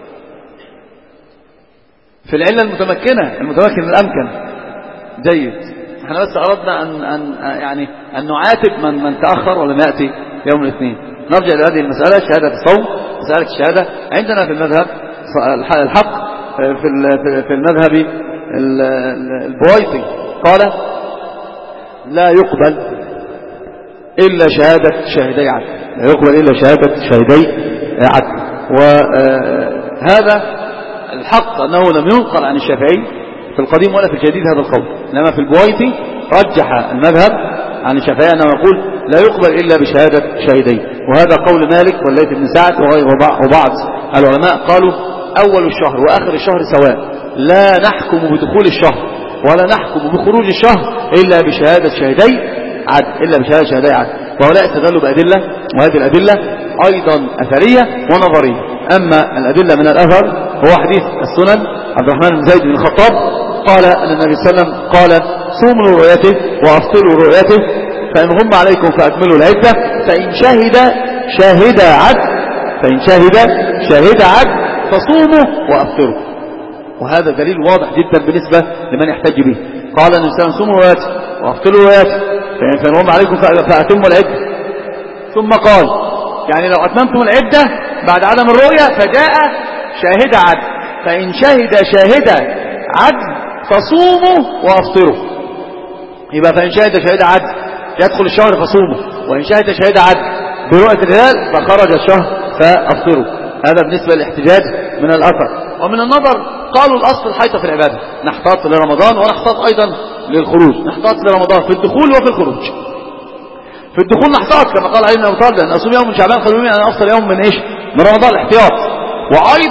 في العلة المتمكن الأمكن. جيد. احنا بس أردنا أن نعاتب من تأخر ولم يأتي يوم الاثنين. نرجع لهذه المسألة، شهادة الصوم، مسألة الشهادة عندنا في المذهب الحق في المذهب البويطي قال لا يقبل إلا شهادة شاهدي عدل، لا يقبل إلا شهادة شاهدي عدل. وهذا الحق أنه لم ينقل عن الشافعي في القديم ولا في الجديد هذا القول، إنما في البويطي رجح المذهب عن الشافعي أنه يقول لا يقبل إلا بشهادة شاهدين، وهذا قول مالك والليث بن سعد وبعض العلماء قالوا أول الشهر وآخر الشهر سواء، لا نحكم بدخول الشهر ولا نحكم بخروج الشهر إلا بشهادة شاهدي عدل، وهؤلاء استدلوا بأدلة، وهذه الأدلة أيضا أثرية ونظرية. أما الأدلة من الأثر هو حديث السنن عبد الرحمن بن زيد بن الخطاب قال أن النبي صلى الله عليه وسلم قال صوموا رؤيته وأفطروا رؤيته، فإن غم عليكم فأكملوا العدة، فإن شهد شاهد عدل فصوموا وأفطروا. وهذا دليل واضح جدا بالنسبة لمن يحتج به. قال النبي صلى الله عليه وسلم صوموا رؤيته وأفطروا رؤيته، فإن غم عليكم فأتموا العدة. ثم قال يعني لو أتممتم العدة بعد عدم الرؤية فجاء شاهد عدل، فإن شاهد عدل فصوموا وأفطروا. يبقى فإن شاهد عدل يدخل الشهر فصوموا، وإن شاهد عدل برؤية الهلال فخرج الشهر فأفطروا. هذا بالنسبة للاحتجاج من الأثر. ومن النظر قالوا الأصل الحيطة في العبادة، نحتاط لرمضان ونحتاط أيضا للخروج، نحتاط لرمضان في الدخول وفي الخروج. في الدخول نحتاط كما قال علي بن أبي طالب أن أصوم يوم من شعبان خير من أن أفطر يوم من رمضان الاحتياط. وأيضا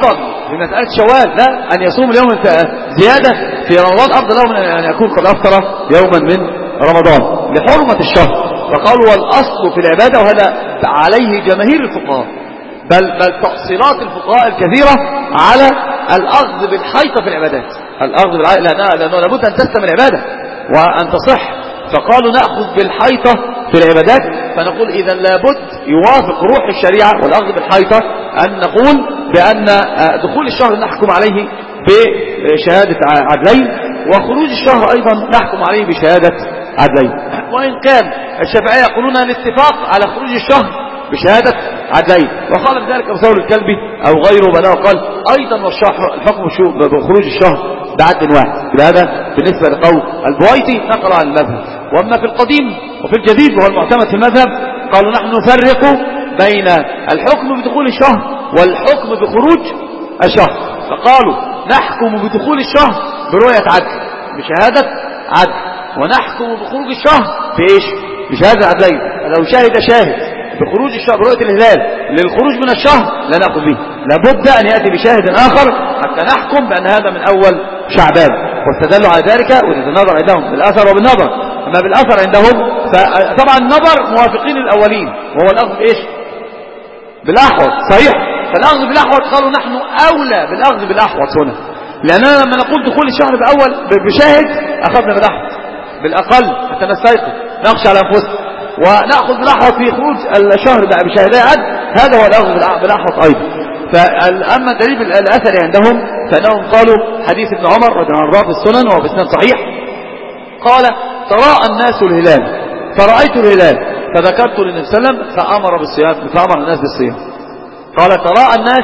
في مسألة شوال، لا، أن يصوم اليوم زيادة في رمضان أفضل له من أن يكون قد أفطر يوما من رمضان لحرمة الشهر. فقالوا والأصل في العبادة، وهذا عليه جماهير الفقهاء، بل تأصيلات الفقهاء الكثيرة على الأخذ بالحيطة في العبادات، الأخذ بالحيطة، لأنه لابد أن تسلم العبادة وأن تصح. فقالوا نأخذ بالحيطة في العبادات، فنقول إذا لابد يوافق روح الشريعة والأخذ بالحيطة أن نقول بأن دخول الشهر نحكم عليه بشهادة عدلين، وخروج الشهر أيضا نحكم عليه بشهادة عدلين. وإن كان الشافعية يقولون الاتفاق على خروج الشهر بشهادة عدلين، وقال بذلك أبو ثور الكلبي أو غيره، بل قال أيضا الحكم بخروج الشهر بعدل واحد. هذا بالنسبة لقول البويتي نقل عن المذهب. وأما في القديم وفي الجديد وهو المعتمد في المذهب، قالوا نحن نفرق بين الحكم بدخول الشهر والحكم بخروج الشهر، فقالوا نحكم بدخول الشهر برؤية عدل بشهادة عدل، ونحكم بخروج الشهر بإيش؟ بشهادة عدلين. لو شاهد شاهد بخروج الشهر برؤية الهلال للخروج من الشهر لا نأخذ به، لابد أن يأتي بشاهد آخر حتى نحكم بأن هذا من أول شعبان. واستدلوا على ذلك وتتنظر عندهم بالأثر وبالنظر. أما بالأثر عندهم فطبعا النظر موافقين الأولين، وهو الأخذ بإيش؟ بالأحوط، صحيح. فالأخذ بالأحوط قالوا نحن أولى بالأخذ بالأحوط هنا، لأننا لما نقول دخول الشهر بأول بشاهد أخذنا بالأحوط بالأقل حتى نستيقظ نخشى على أنفسنا، ونأخذ بالأحوط في خروج الشهر بشهادة عدل، هذا هو الأخذ بالأحوط أيضا. فأما دليل الأثر عندهم فإنهم قالوا حديث ابن عمر رضي الله عنه في السنن وهو بإسناد صحيح، قال تراءى الناس الهلال فرأيت الهلال فذكرت للنبي صلى الله عليه وسلم فأمر الناس بالصيام. قال تراءى الناس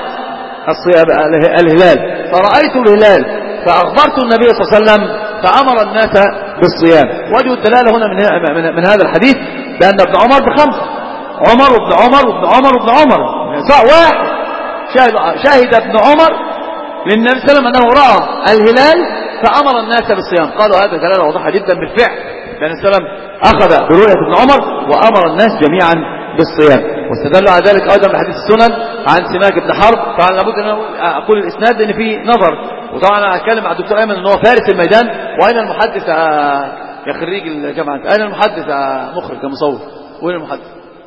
الهلال فرأيت الهلال فأخبرت النبي صلى الله عليه وسلم فأمر الناس بالصيام. وجه الدلالة هنا من هذا الحديث بأن ابن عمر بخمس، عمر وابن عمر وابن عمر وابن عمر واحد، شاهد ابن عمر للنبي صلى الله عليه وسلم أنه رأى الهلال فأمر الناس بالصيام. قالوا هذا دلالة واضحة جدا بالفعل، لأن النبي صلى الله عليه وسلم أخذ برؤية ابن عمر وأمر الناس جميعا بالصيام. واستدلوا على ذلك أيضا بحديث السنن عن سماك بن حرب. طبعا لابد أن أقول الإسناد لأن فيه نظر، وطبعا أنا أتكلم مع الدكتور أيمن أنه فارس الميدان. وأين المحدث يا خريج الجامعة؟ أين المحدث مخرج كمصور؟ وين المحدث؟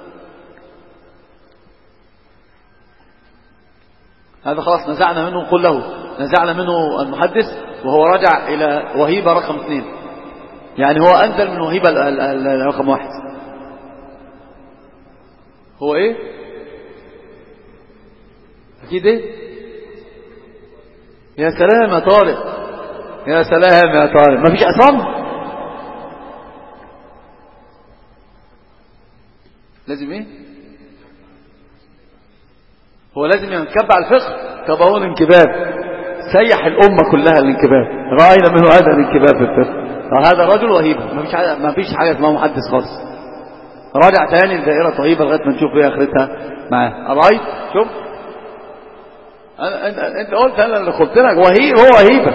هذا خلاص نزعنا منه، قل له نزعنا منه المحدث وهو رجع إلى وهيبة رقم 2، يعني هو أنزل من وهيبة رقم 1. هو إيه؟ أكيد إيه؟ يا سلام يا طارق، يا سلام يا طارق، ما فيش عصام؟ لازم إيه؟ هو لازم ينكب على الفقه كبهون انكباب، سيح الأمة كلها الانكباب، رأينا منه هذا الانكباب في الفقه. هذا رجل وهيبة، ما فيش حاجة اسمها محدث خالص. راجع تاني لدائرة وهيبة لغاية ما نشوف ايه اخرتها معاه. رأيت شوف انت قلت انا اللي قلت لك هو وهيبة،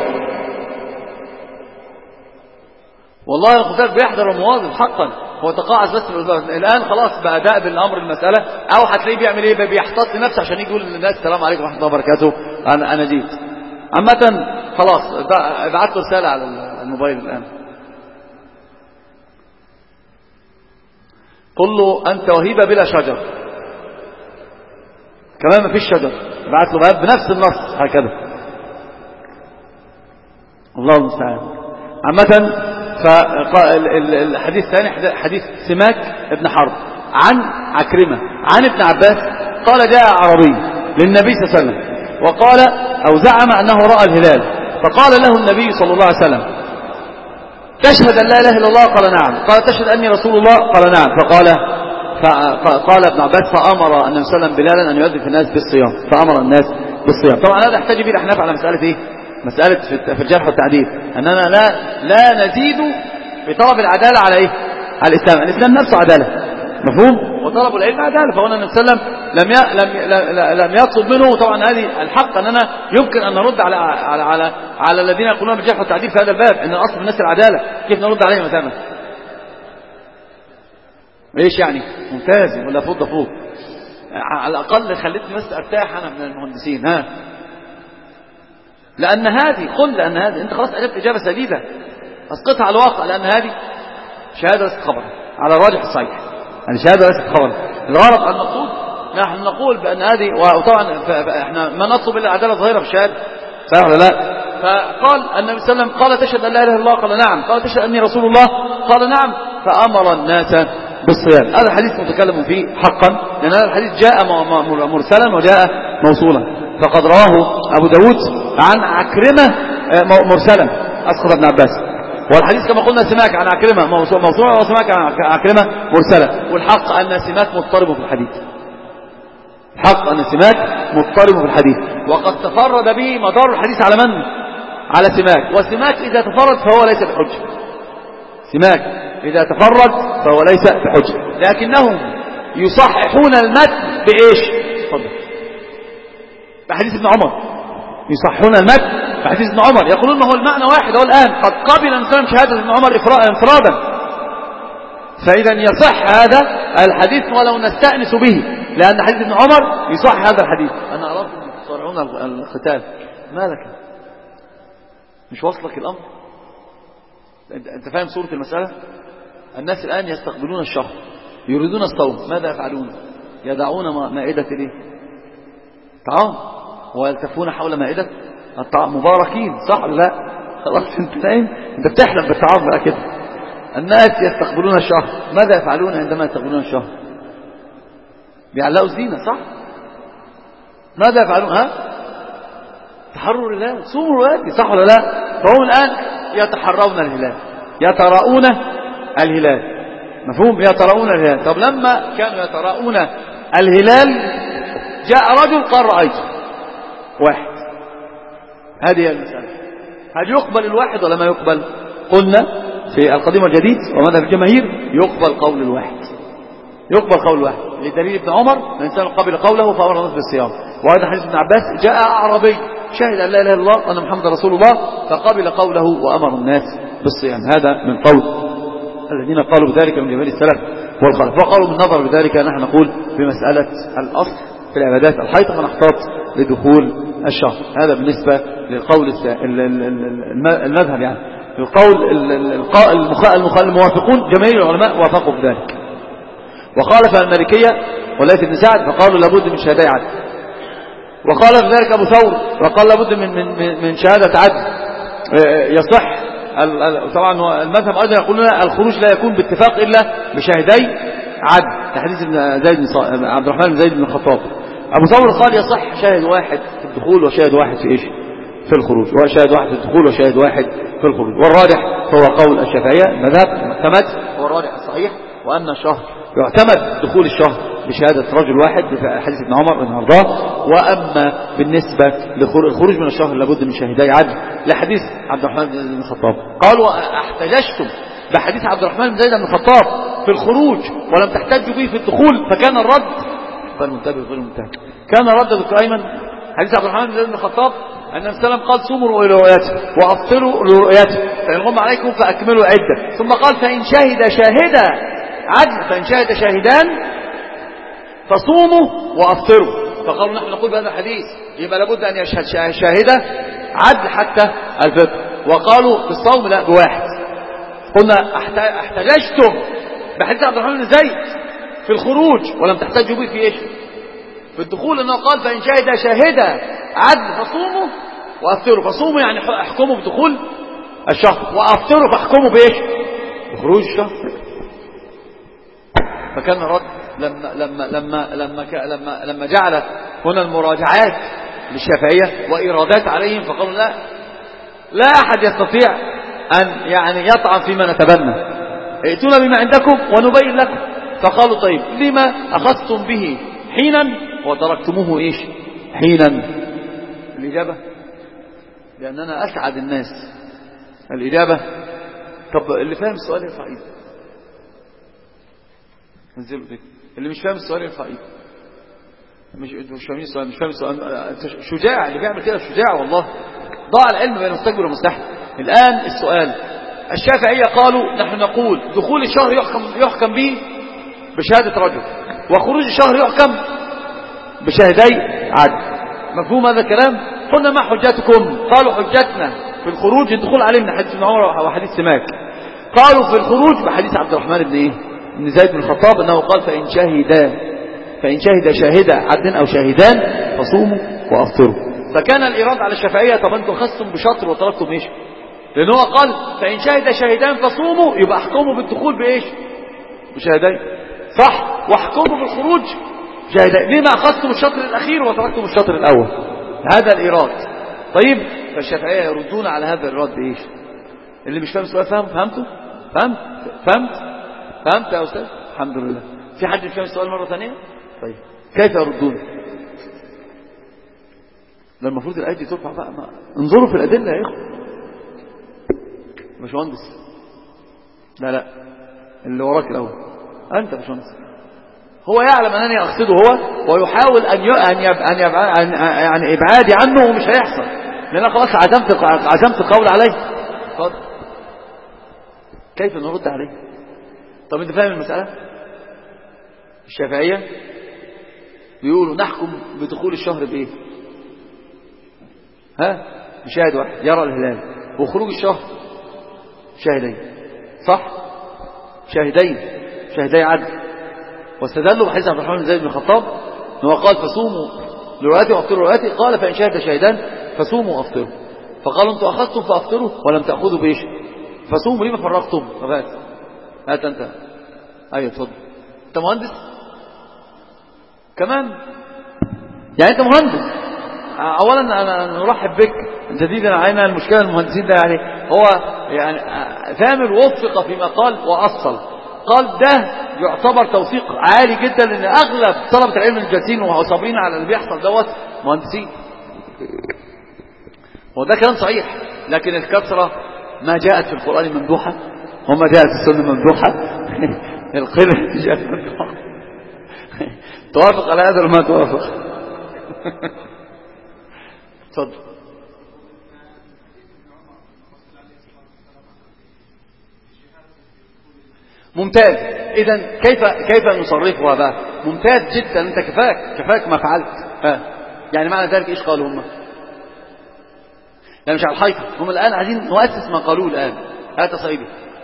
والله انا قلت لك بيحضر المواظب حقا، هو تقاعس بس الان خلاص بقى داء بالامر المسألة، او هتلاقيه بيعمل ايه، بيحتاط لنفسه عشان يجي يقول للناس السلام عليكم ورحمة الله وبركاته انا جيت. عامة خلاص ابعت له رسالة على الموبايل الان، قل له انت وهيبة بلا شجر، كمان ما فيش شجر، ابعت له بقى بنفس النص هكذا. الله المستعان. عامة فالحديث الثاني حديث سماك ابن حرب عن عكرمة عن ابن عباس قال جاء عربي للنبي صلى الله عليه وسلم وقال أو زعم أنه رأى الهلال، فقال له النبي صلى الله عليه وسلم تشهد أن لا إله إلا الله؟ قال نعم. قال تشهد أني رسول الله؟ قال نعم. فقال ابن عباس فأمر النبي صلى الله عليه وسلم بلالا أن يؤذن في الناس بالصيام، فأمر الناس بالصيام. طبعا هذا يحتاج به الأحناف على مسألة إيه؟ مسألة في الجرح والتعديل، أننا لا نزيد في طلب العدالة على إيه؟ على الإسلام. الإسلام نفسه عدالة، مفهوم؟ وطلب العلم عدالة. فهنا النبي صلى الله عليه وسلم لم يطلب منه. طبعا هذه الحق أننا يمكن أن نرد على الذين يقولون بالجرح والتعديل في هذا الباب، أن الأصل في الناس العدالة، كيف نرد عليهم مثلا؟ إيش يعني؟ ممتاز ولا فوق؟ على الأقل خليتني بس أرتاح أنا من المهندسين. ها لأن هذه أنت خلاص أجبت إجابة سديدة، أسقطها على الواقع، لأن هذه شهادة ليست خبر على الراجح الصحيح، يعني شهادة ليست خبر. الغرض المقصود نحن نقول بأن هذه، وطبعا احنا ما نطلب إلا العدالة الظاهرة في الشهادة، صحيح ولا لا؟ فقال النبي صلى الله عليه وسلم قال تشهد أن لا إله إلا الله؟ قال نعم. قال تشهد أني رسول الله؟ قال نعم. فأمر الناس بالصيام. هذا الحديث متكلم فيه حقا، لأن هذا الحديث جاء مرسلا وجاء موصولا. فقد رواه أبو داود عن عكرمة مرسلا أسقط ابن عباس، والحديث كما قلنا سماك عن عكرمة موصولا وسماك عن عكرمة مرسلا. والحق أن سماك مضطرب في الحديث، حق أن سماك مضطرب في الحديث، وقد تفرد به مدار الحديث على من؟ على سماك. وسماك إذا تفرد فهو ليس بحجة، سماك إذا تفرد فهو ليس بحجة، لكنهم يصححون المتن بإيش؟ تفضل. بحديث ابن عمر، يصححون المتن بحديث ابن عمر، يقولون هو المعنى واحد. هو الآن قد قبل الإنسان شهادة ابن عمر انفرادا، فإذا يصح هذا الحديث ولو نستأنس به، لأن حديث ابن عمر يصح هذا الحديث. أنا أراكم تصارعون القتال، مالك؟ مش واصلك الأمر؟ أنت فاهم صورة المسألة؟ الناس الآن يستقبلون الشهر، يريدون الصوم، ماذا يفعلون؟ يدعون مائدة طعام ويلتفون حول مائدة الطعام مباركين، صح ولا لا؟ خلاص انت فاهم، انت بتحلم بالطعام بقى كده. الناس يستقبلون الشهر، ماذا يفعلون عندما يستقبلون الشهر؟ بيعلقوا الزينة، صح؟ ماذا يفعلون؟ تحروا الهلال، صوموا الوادي، صح ولا لا؟ فهم الآن يتحرون الهلال، يتراءون الهلال، مفهوم؟ يتراءون الهلال. طب لما كانوا يتراءون الهلال جاء رجل قال رأيته واحد، هذه هي المسألة. هل يقبل الواحد ولا ما يقبل؟ قلنا في القديم والجديد ومذهب الجماهير يقبل قول الواحد، يقبل قول الواحد، لدليل ابن عمر الإنسان قبل قوله فأمر الناس بالصيام. وهذا حديث ابن عباس جاء أعرابي شهد أن لا إله إلا الله وأن محمد رسول الله فقبل قوله وأمر الناس بالصيام. هذا من قول الذين قالوا بذلك من جماهير السلف والخلف. وقالوا من نظر بذلك نحن نقول بمسألة الأصل في العبادات الحيطة ونحتاط لدخول الشهر. هذا بالنسبة للقول المذهب، يعني القول الموافقون جماهير العلماء وافقوا بذلك. وخالف المالكية وليث بن سعد فقالوا لابد من شهادة عدل، وقال ذلك أبو ثور وقال لابد من شهادة عدل يصح. طبعا المذهب أيضا يقولون الخروج لا يكون باتفاق إلا بشهدي عدل، لحديث عبد الرحمن بن زيد بن الخطاب. أبو ثور قال يصح شاهد واحد في الدخول وشاهد واحد في إيش؟ في الخروج، وشاهد واحد في الدخول وشاهد واحد في الخروج. والراجح هو قول الشافعية المذهب المعتمد هو الراجح الصحيح، وأن الشهر يعتمد دخول الشهر بشهادة رجل واحد في حديث ابن عمر بن عرضاه. وأما بالنسبة للخروج من الشهر لابد من شاهدي عدل لحديث عبد الرحمن بن الخطاب. قالوا احتججتم بحديث عبد الرحمن بن زيد بن الخطاب في الخروج ولم تحتجوا به في الدخول، فكان الرد فالمنتبه غير المنتبه. كان الرد دكتور أيمن حديث عبد الرحمن بن زيد بن الخطاب أن النبي صلى الله عليه وسلم قال صوموا لرؤيته وأفطروا لرؤيته فإن غم عليكم فأكملوا عدة، ثم قال فإن شهد شاهدا عدل، فإن شهد شاهدان فصوموا وأفطروا. فقالوا نحن نقول بهذا الحديث يبقى لابد أن يشهد شاهدة عدل حتى الفطر. وقالوا في الصوم لا بواحد. قلنا احتججتم بحديث عبد الرحمن بن زيد في الخروج ولم تحتجوا به في ايش؟ في الدخول، انه قال فإن شهد شاهدا عدل فصوموا وأفطروا. فصوموا يعني احكموا بدخول الشهر، وأفطروا فاحكموا بايش؟ بخروج الشهر. فكان الرد لما جعلت هنا المراجعات للشافعية وإيرادات عليهم، فقالوا لا أحد يستطيع أن يعني يطعن فيما نتبنى، ائتونا بما عندكم ونبين لكم. فقالوا طيب لما أخذتم به حينا وتركتموه إيش حينا؟ الإجابة لأننا أسعد الناس. الإجابة طب اللي فاهم السؤال يرفع ايده، انزلوا دي. اللي مش فاهم السؤال يرفع ايده. مش فاهمين السؤال، مش فاهم السؤال. شجاع اللي بيعمل كده، شجاع والله. ضاع العلم بين المستكبر والمستحي. الآن السؤال، الشافعية قالوا نحن نقول دخول الشهر يحكم به بشهادة رجل، وخروج الشهر يحكم بشهدي عدل. مفهوم هذا الكلام؟ قلنا ما حجتكم؟ قالوا حجتنا في الخروج الدخول عليه من حديث ابن عمر وحديث سماك. قالوا في الخروج بحديث عبد الرحمن بن زيد بن الخطاب أنه قال فإن شهد شاهدا عدل أو شاهدان فصوموا وأفطروا. فكان الإيراد على الشافعية طب أنتم خصتم بشطر وتركتم إيش؟ لأنه قال فإن شهد شاهدان فصوموا، يبقى احكموا بالدخول بإيش؟ بشاهدين، صح؟ واحكموا بالخروج شاهدين. ليه ما أخذتم الشطر الأخير وتركتم الشطر الأول؟ هذا الإيراد. طيب فالشافعية يردون على هذا الإيراد بإيش؟ اللي مش فاهم السؤال فهمته؟ فهمت يا أستاذ؟ الحمد لله. في حد مش فاهم السؤال مرة ثانية؟ طيب كيف يردون؟ ده المفروض الآية دي ترفع بقى. انظروا في الأدلة يا إخوة. باشمهندس، لا اللي وراك الأول أنت باشمهندس. هو يعلم أنني أقصده هو ويحاول يعني إبعادي عنه، ومش هيحصل لأن أنا خلاص عزمت القول عليه. اتفضل. كيف نرد عليه؟ طب أنت فاهم المسألة؟ الشافعية بيقولوا نحكم بدخول الشهر بإيه؟ بشاهد واحد يرى الهلال، وخروج الشهر شاهدين، صح؟ شاهدي عدل. واستدلوا بحديث عبد الرحمن بن زيد بن الخطاب انه قال فصوموا لرؤيته وافطروا لرؤيته، قال فإن شهد شاهدان فصوموا وافطروا. فقالوا انتم أخذتم فافطروا ولم تأخذوا بإيش؟ فصوموا. ليه ما فرقتم؟ هات أنت. أيوة اتفضل. أنت مهندس كمان، يعني أنت مهندس. أولا أنا نرحب بك جديدا علينا. المشكلة المهندسين ده يعني هو يعني ثامر وفق فيما قال وأصل. قال ده يعتبر توثيق عالي جدا، لأن أغلب طلبة العلم الجالسين وصابرين على اللي بيحصل دوت مهندسين. وده كلام صحيح، لكن الكثرة ما جاءت في القرآن ممدوحة وما جاءت في السنة ممدوحة. القلة جاءت ممدوحة. توافق على هذا وما توافق. اتفضل. ممتاز. إذن كيف نصرفها بقى؟ ممتاز جدا. أنت كفاك ما فعلت. يعني معنى ذلك إيش قالوا هم؟ لا مش على الحيطة. هم الآن عايزين نؤسس ما قالوه الآن. هات صعيدي.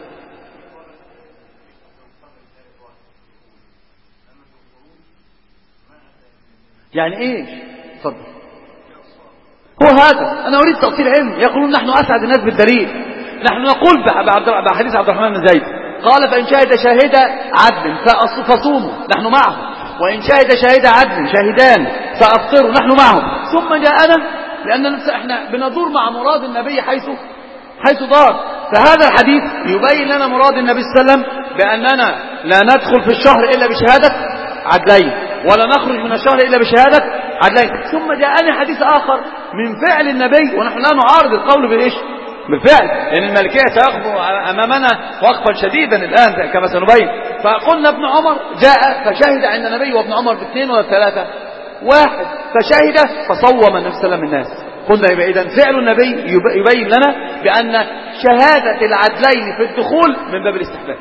يعني إيش؟ اتفضل. هو هذا أنا أريد تأصيل علم. يقولون نحن أسعد الناس بالدليل. نحن نقول بحديث عبد الرحمن بن زيد قال فإن شهد شاهد عدل فصوموا نحن معه، وإن شهد شاهد عدل شاهدان فأفطروا نحن معهم. ثم جاءنا لأننا احنا بندور مع مراد النبي حيث دار. فهذا الحديث يبين لنا مراد النبي صلى الله عليه وسلم بأننا لا ندخل في الشهر إلا بشهادة عدلين، ولا نخرج من الشهر إلا بشهادة عدلين. ثم جاءني حديث آخر من فعل النبي، ونحن لا نعارض القول بالإيش؟ بالفعل، لأن الملكية سيقف أمامنا وقفا شديدا الآن كما سنبين. فقلنا ابن عمر جاء فشهد عند النبي، وابن عمر باثنين ولا ثلاثة؟ واحد. فشهد فصوم النبي صلى الله عليه وسلم الناس. قلنا إذن فعل النبي يبين لنا بأن شهادة العدلين في الدخول من باب الاستحباب.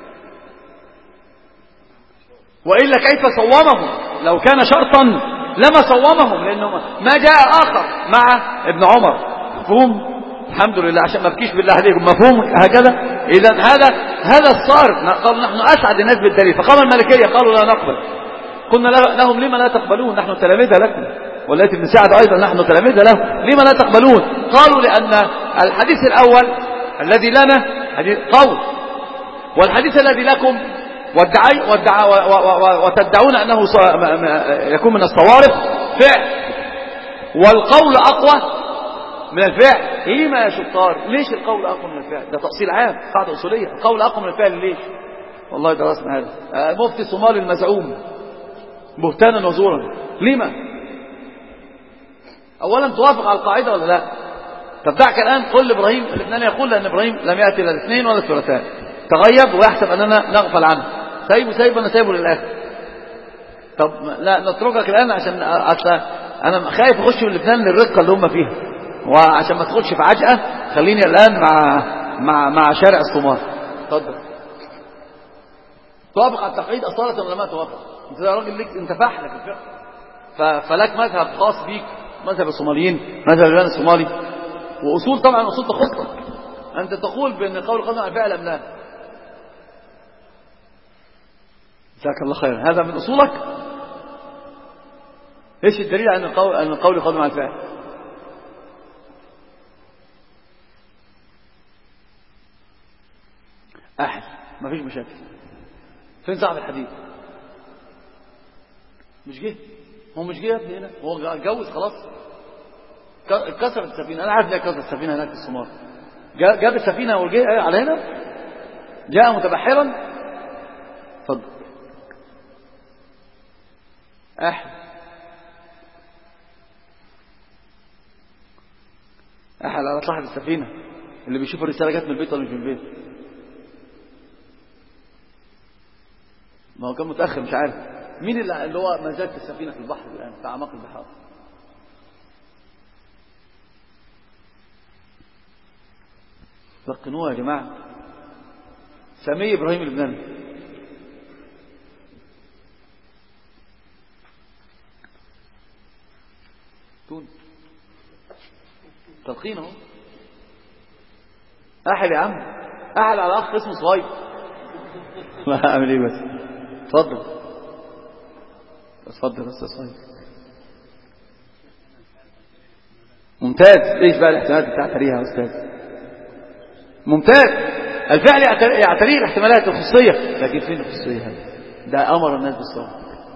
وإلا كيف صومهم؟ لو كان شرطا لما صومهم، لأنه ما جاء آخر مع ابن عمر. مفهوم؟ الحمد لله، عشان ما بكيش بالله عليكم. مفهوم هكذا؟ إذن هذا الصارف. قالوا نحن أسعد الناس بالدليل. فقام الملكية قالوا لا نقبل. قلنا لهم لما لا تقبلون؟ نحن تلامذة لكم. والتي ابن سعد أيضا نحن تلامذة له. لما لا تقبلون؟ قالوا لأن الحديث الأول الذي لنا حديث قول، والحديث الذي لكم وتدعون أنه يكون من الصوارف فعل، والقول أقوى من الفعل. لما يا شطار؟ ليش القول أقوى من الفعل؟ ده تأصيل عام، قاعدة أصولية. القول أقوى من الفعل ليش؟ والله درسنا هذا. مفتي صومال المزعوم بهتانا وزورا. لما؟ أولا توافق على القاعدة ولا لا؟ طب دعك الآن قل لإبراهيم اللبناني يقول لأن إبراهيم لم يأتي إلى الاثنين ولا الثلاثاء، تغيب ويحسب أننا نغفل عنه. سايبه أنا سايبه للآخر. طب لا نتركك الآن عشان أنا خايف أخش من لبنان للرقة اللي هم فيها، وعشان ما تخش في عجقة خليني الآن مع شارع الصومال. اتفضل. توافق على التقعيد أصالة ولا ما توافق؟ انت راجل ليك، انت فاحلك الفقه، فلك مذهب خاص بيك مذهب الصوماليين، مذهب اليونان الصومالي، وأصول طبعا أصول تخصك. أنت تقول بأن قول القدم على الفعل أم لا؟ جزاك الله خيرا. هذا من أصولك. ايش الدليل على أن القول القدم على الفعل؟ أحد، ما فيش مشاكل. فين صاحب الحديث؟ مش جه، هو مش جه يا ابني هنا، هو اتجوز خلاص، كسرت السفينة. أنا عارف ليه كسرت السفينة هناك في الصومال. جاب السفينة وجه على هنا، جاء متبحرا. اتفضل. أحد على صاحب السفينة اللي بيشوف الرسالة جت من البيت ولا مش من البيت. ما هو كان متأخر مش عارف مين اللي هو ما زال في السفينة في البحر الآن في أعماق البحار. لقنوها يا جماعة. سمي إبراهيم اللبناني. تونس. تلقين اهو. أحد يا عم، أحد على أخ اسمه صهيب. ما أعمل إيه بس. اتفضل اتفضل يا أستاذ صهيب. ممتاز. إيش بقى الاحتمالات اللي تعتريها يا أستاذ؟ ممتاز. الفعل يعتريه الاحتمالات الخصوصية، لكن فين الخصوصية هذه؟ ده أمر الناس بالصوم.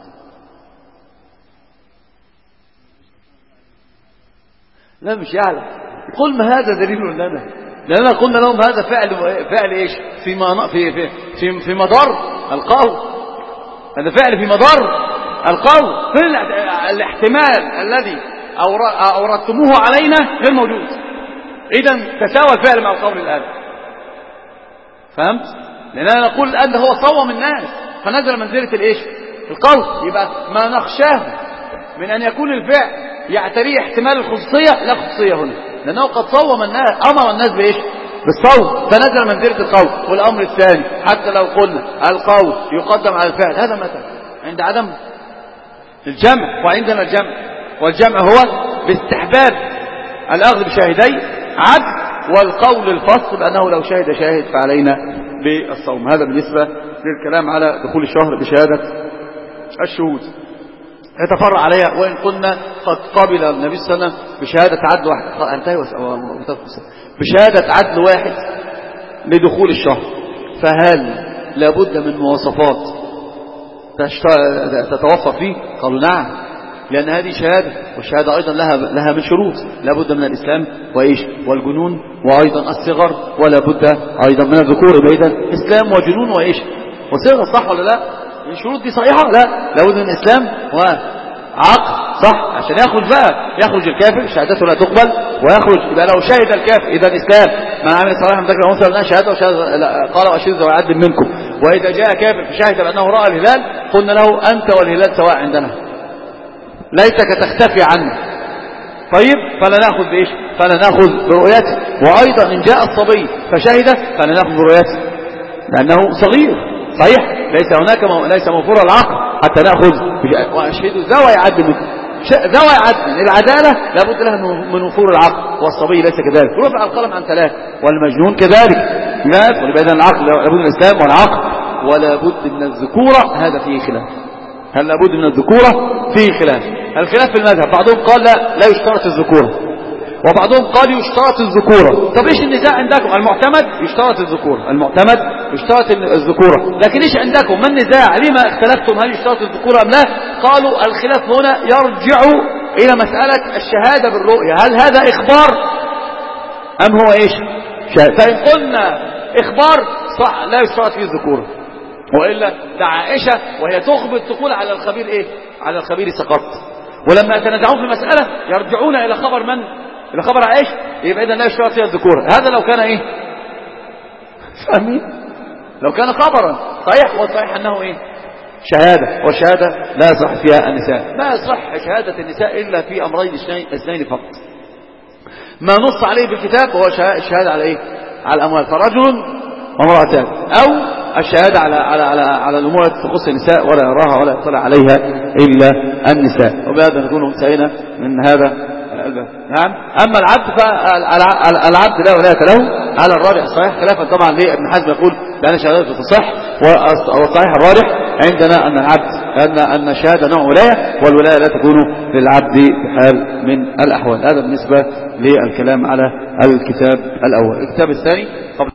لا مش يعلم. قل ما هذا دليل لنا، لأننا قلنا لهم هذا فعل إيش في مدار القول. هذا فعل في مدار القول. فين الاحتمال الذي أوردتموه علينا غير موجود. إذن تساوى الفعل مع القول الآن. فهمت؟ لأننا نقول الآن هو صوم الناس فنزل منزلة الإيش؟ القول. يبقى ما نخشاه من أن يكون الفعل يعتريه احتمال الخصوصية، لا خصوصية هنا، لأنه قد صوم الناس، أمر الناس بإيش؟ بالصوم، فنزل منزلة القول. والأمر الثاني حتى لو قلنا القول يقدم على الفعل، هذا متى؟ عند عدم الجمع، وعندنا الجمع، والجمع هو باستحباب الأخذ بشاهدي عدل، والقول الفصل بأنه لو شهد شاهد فعلينا بالصوم. هذا بالنسبة للكلام على دخول الشهر بشهادة الشهود. يتفرع عليها وإن قلنا قد قبل النبي صلى الله عليه وسلم بشهادة عدل واحد، بشهادة عدل واحد لدخول الشهر. فهل لابد من مواصفات تتوفر فيه؟ قالوا نعم، لأن هذه شهادة، والشهادة أيضا لها من شروط. لابد من الإسلام وإيش؟ والجنون، وأيضا الصغر، ولا بد أيضا من الذكور. إذا إسلام وجنون وإيش؟ وصغر. صح ولا لا؟ الشروط دي صحيحة؟ لا، لابد من إسلام وعقل. صح؟ عشان يخرج الكافر شهادته لا تقبل، ويخرج يبقى لو شهد الكافر إذا الإسلام ما عمل صلاح من ذكر أنثى لنا شهادة قال وأشهد ذوي عدل منكم. وإذا جاء كافر فشهد بأنه رأى الهلال قلنا له أنت والهلال سواء عندنا، ليتك تختفي عنه. طيب، فلا نأخذ بإيش؟ فلا نأخذ برؤيته. وأيضا إن جاء الصبي فشهد فلا نأخذ برؤيته لأنه صغير. صحيح؟ ليس موفور العقل حتى نأخذ وأشهد ذوي عدل منكم. ذوي عدل، العدالة لابد لها من وفور العقل، والصبي ليس كذلك. رفع القلم عن 3، والمجنون كذلك. لا، ولبعد العقل لابد من الإسلام والعقل، ولا بد من الذكورة. هذا فيه خلاف. هل لابد من الذكورة؟ فيه خلاف. الخلاف في المذهب، بعضهم قال لا يشترط الذكورة، وبعضهم قال يشترط الذكورة. طب ايش النزاع عندكم؟ المعتمد يشترط الذكورة، المعتمد يشترط الذكورة. لكن ايش عندكم؟ ما النزاع؟ لما اختلفتم هل يشترط الذكورة ام لا؟ قالوا الخلاف هنا يرجع الى مسألة الشهادة بالرؤية. هل هذا اخبار ام هو ايش؟ فإن قلنا اخبار صح لا يشترط فيه الذكورة، وإلا دع عائشة وهي تخبر تقول على الخبير ايه؟ على الخبير سقط. ولما يتنازعون في المسألة يرجعون إلى خبر من؟ إلى خبر عائشة. يبقى إذا لا يشترط فيها الذكورة. هذا لو كان إيه؟ فاهمين؟ لو كان خبرا صحيح، والصحيح أنه إيه؟ شهادة، والشهادة لا يصح فيها النساء. لا يصح شهادة النساء إلا في أمرين اثنين فقط ما نص عليه بالكتاب، هو الشهادة على إيه؟ على الأموال، فرجل وامرأتان، أو الشهادة على الأمور التي تخص النساء ولا يراها ولا يطلع عليها إلا النساء. وبهذا نكون انتهينا من هذا نعم. أما العبد فالعبد لا ولاية له على الراجح الصحيح، خلافا طبعا لابن حزم يقول بأن شهادته تصح، والصحيح الراجح عندنا أن العبد أن الشهادة نوع ولاية، والولاية لا تكون للعبد بحال من الأحوال. هذا بالنسبة للكلام على الكتاب الأول. الكتاب الثاني قبل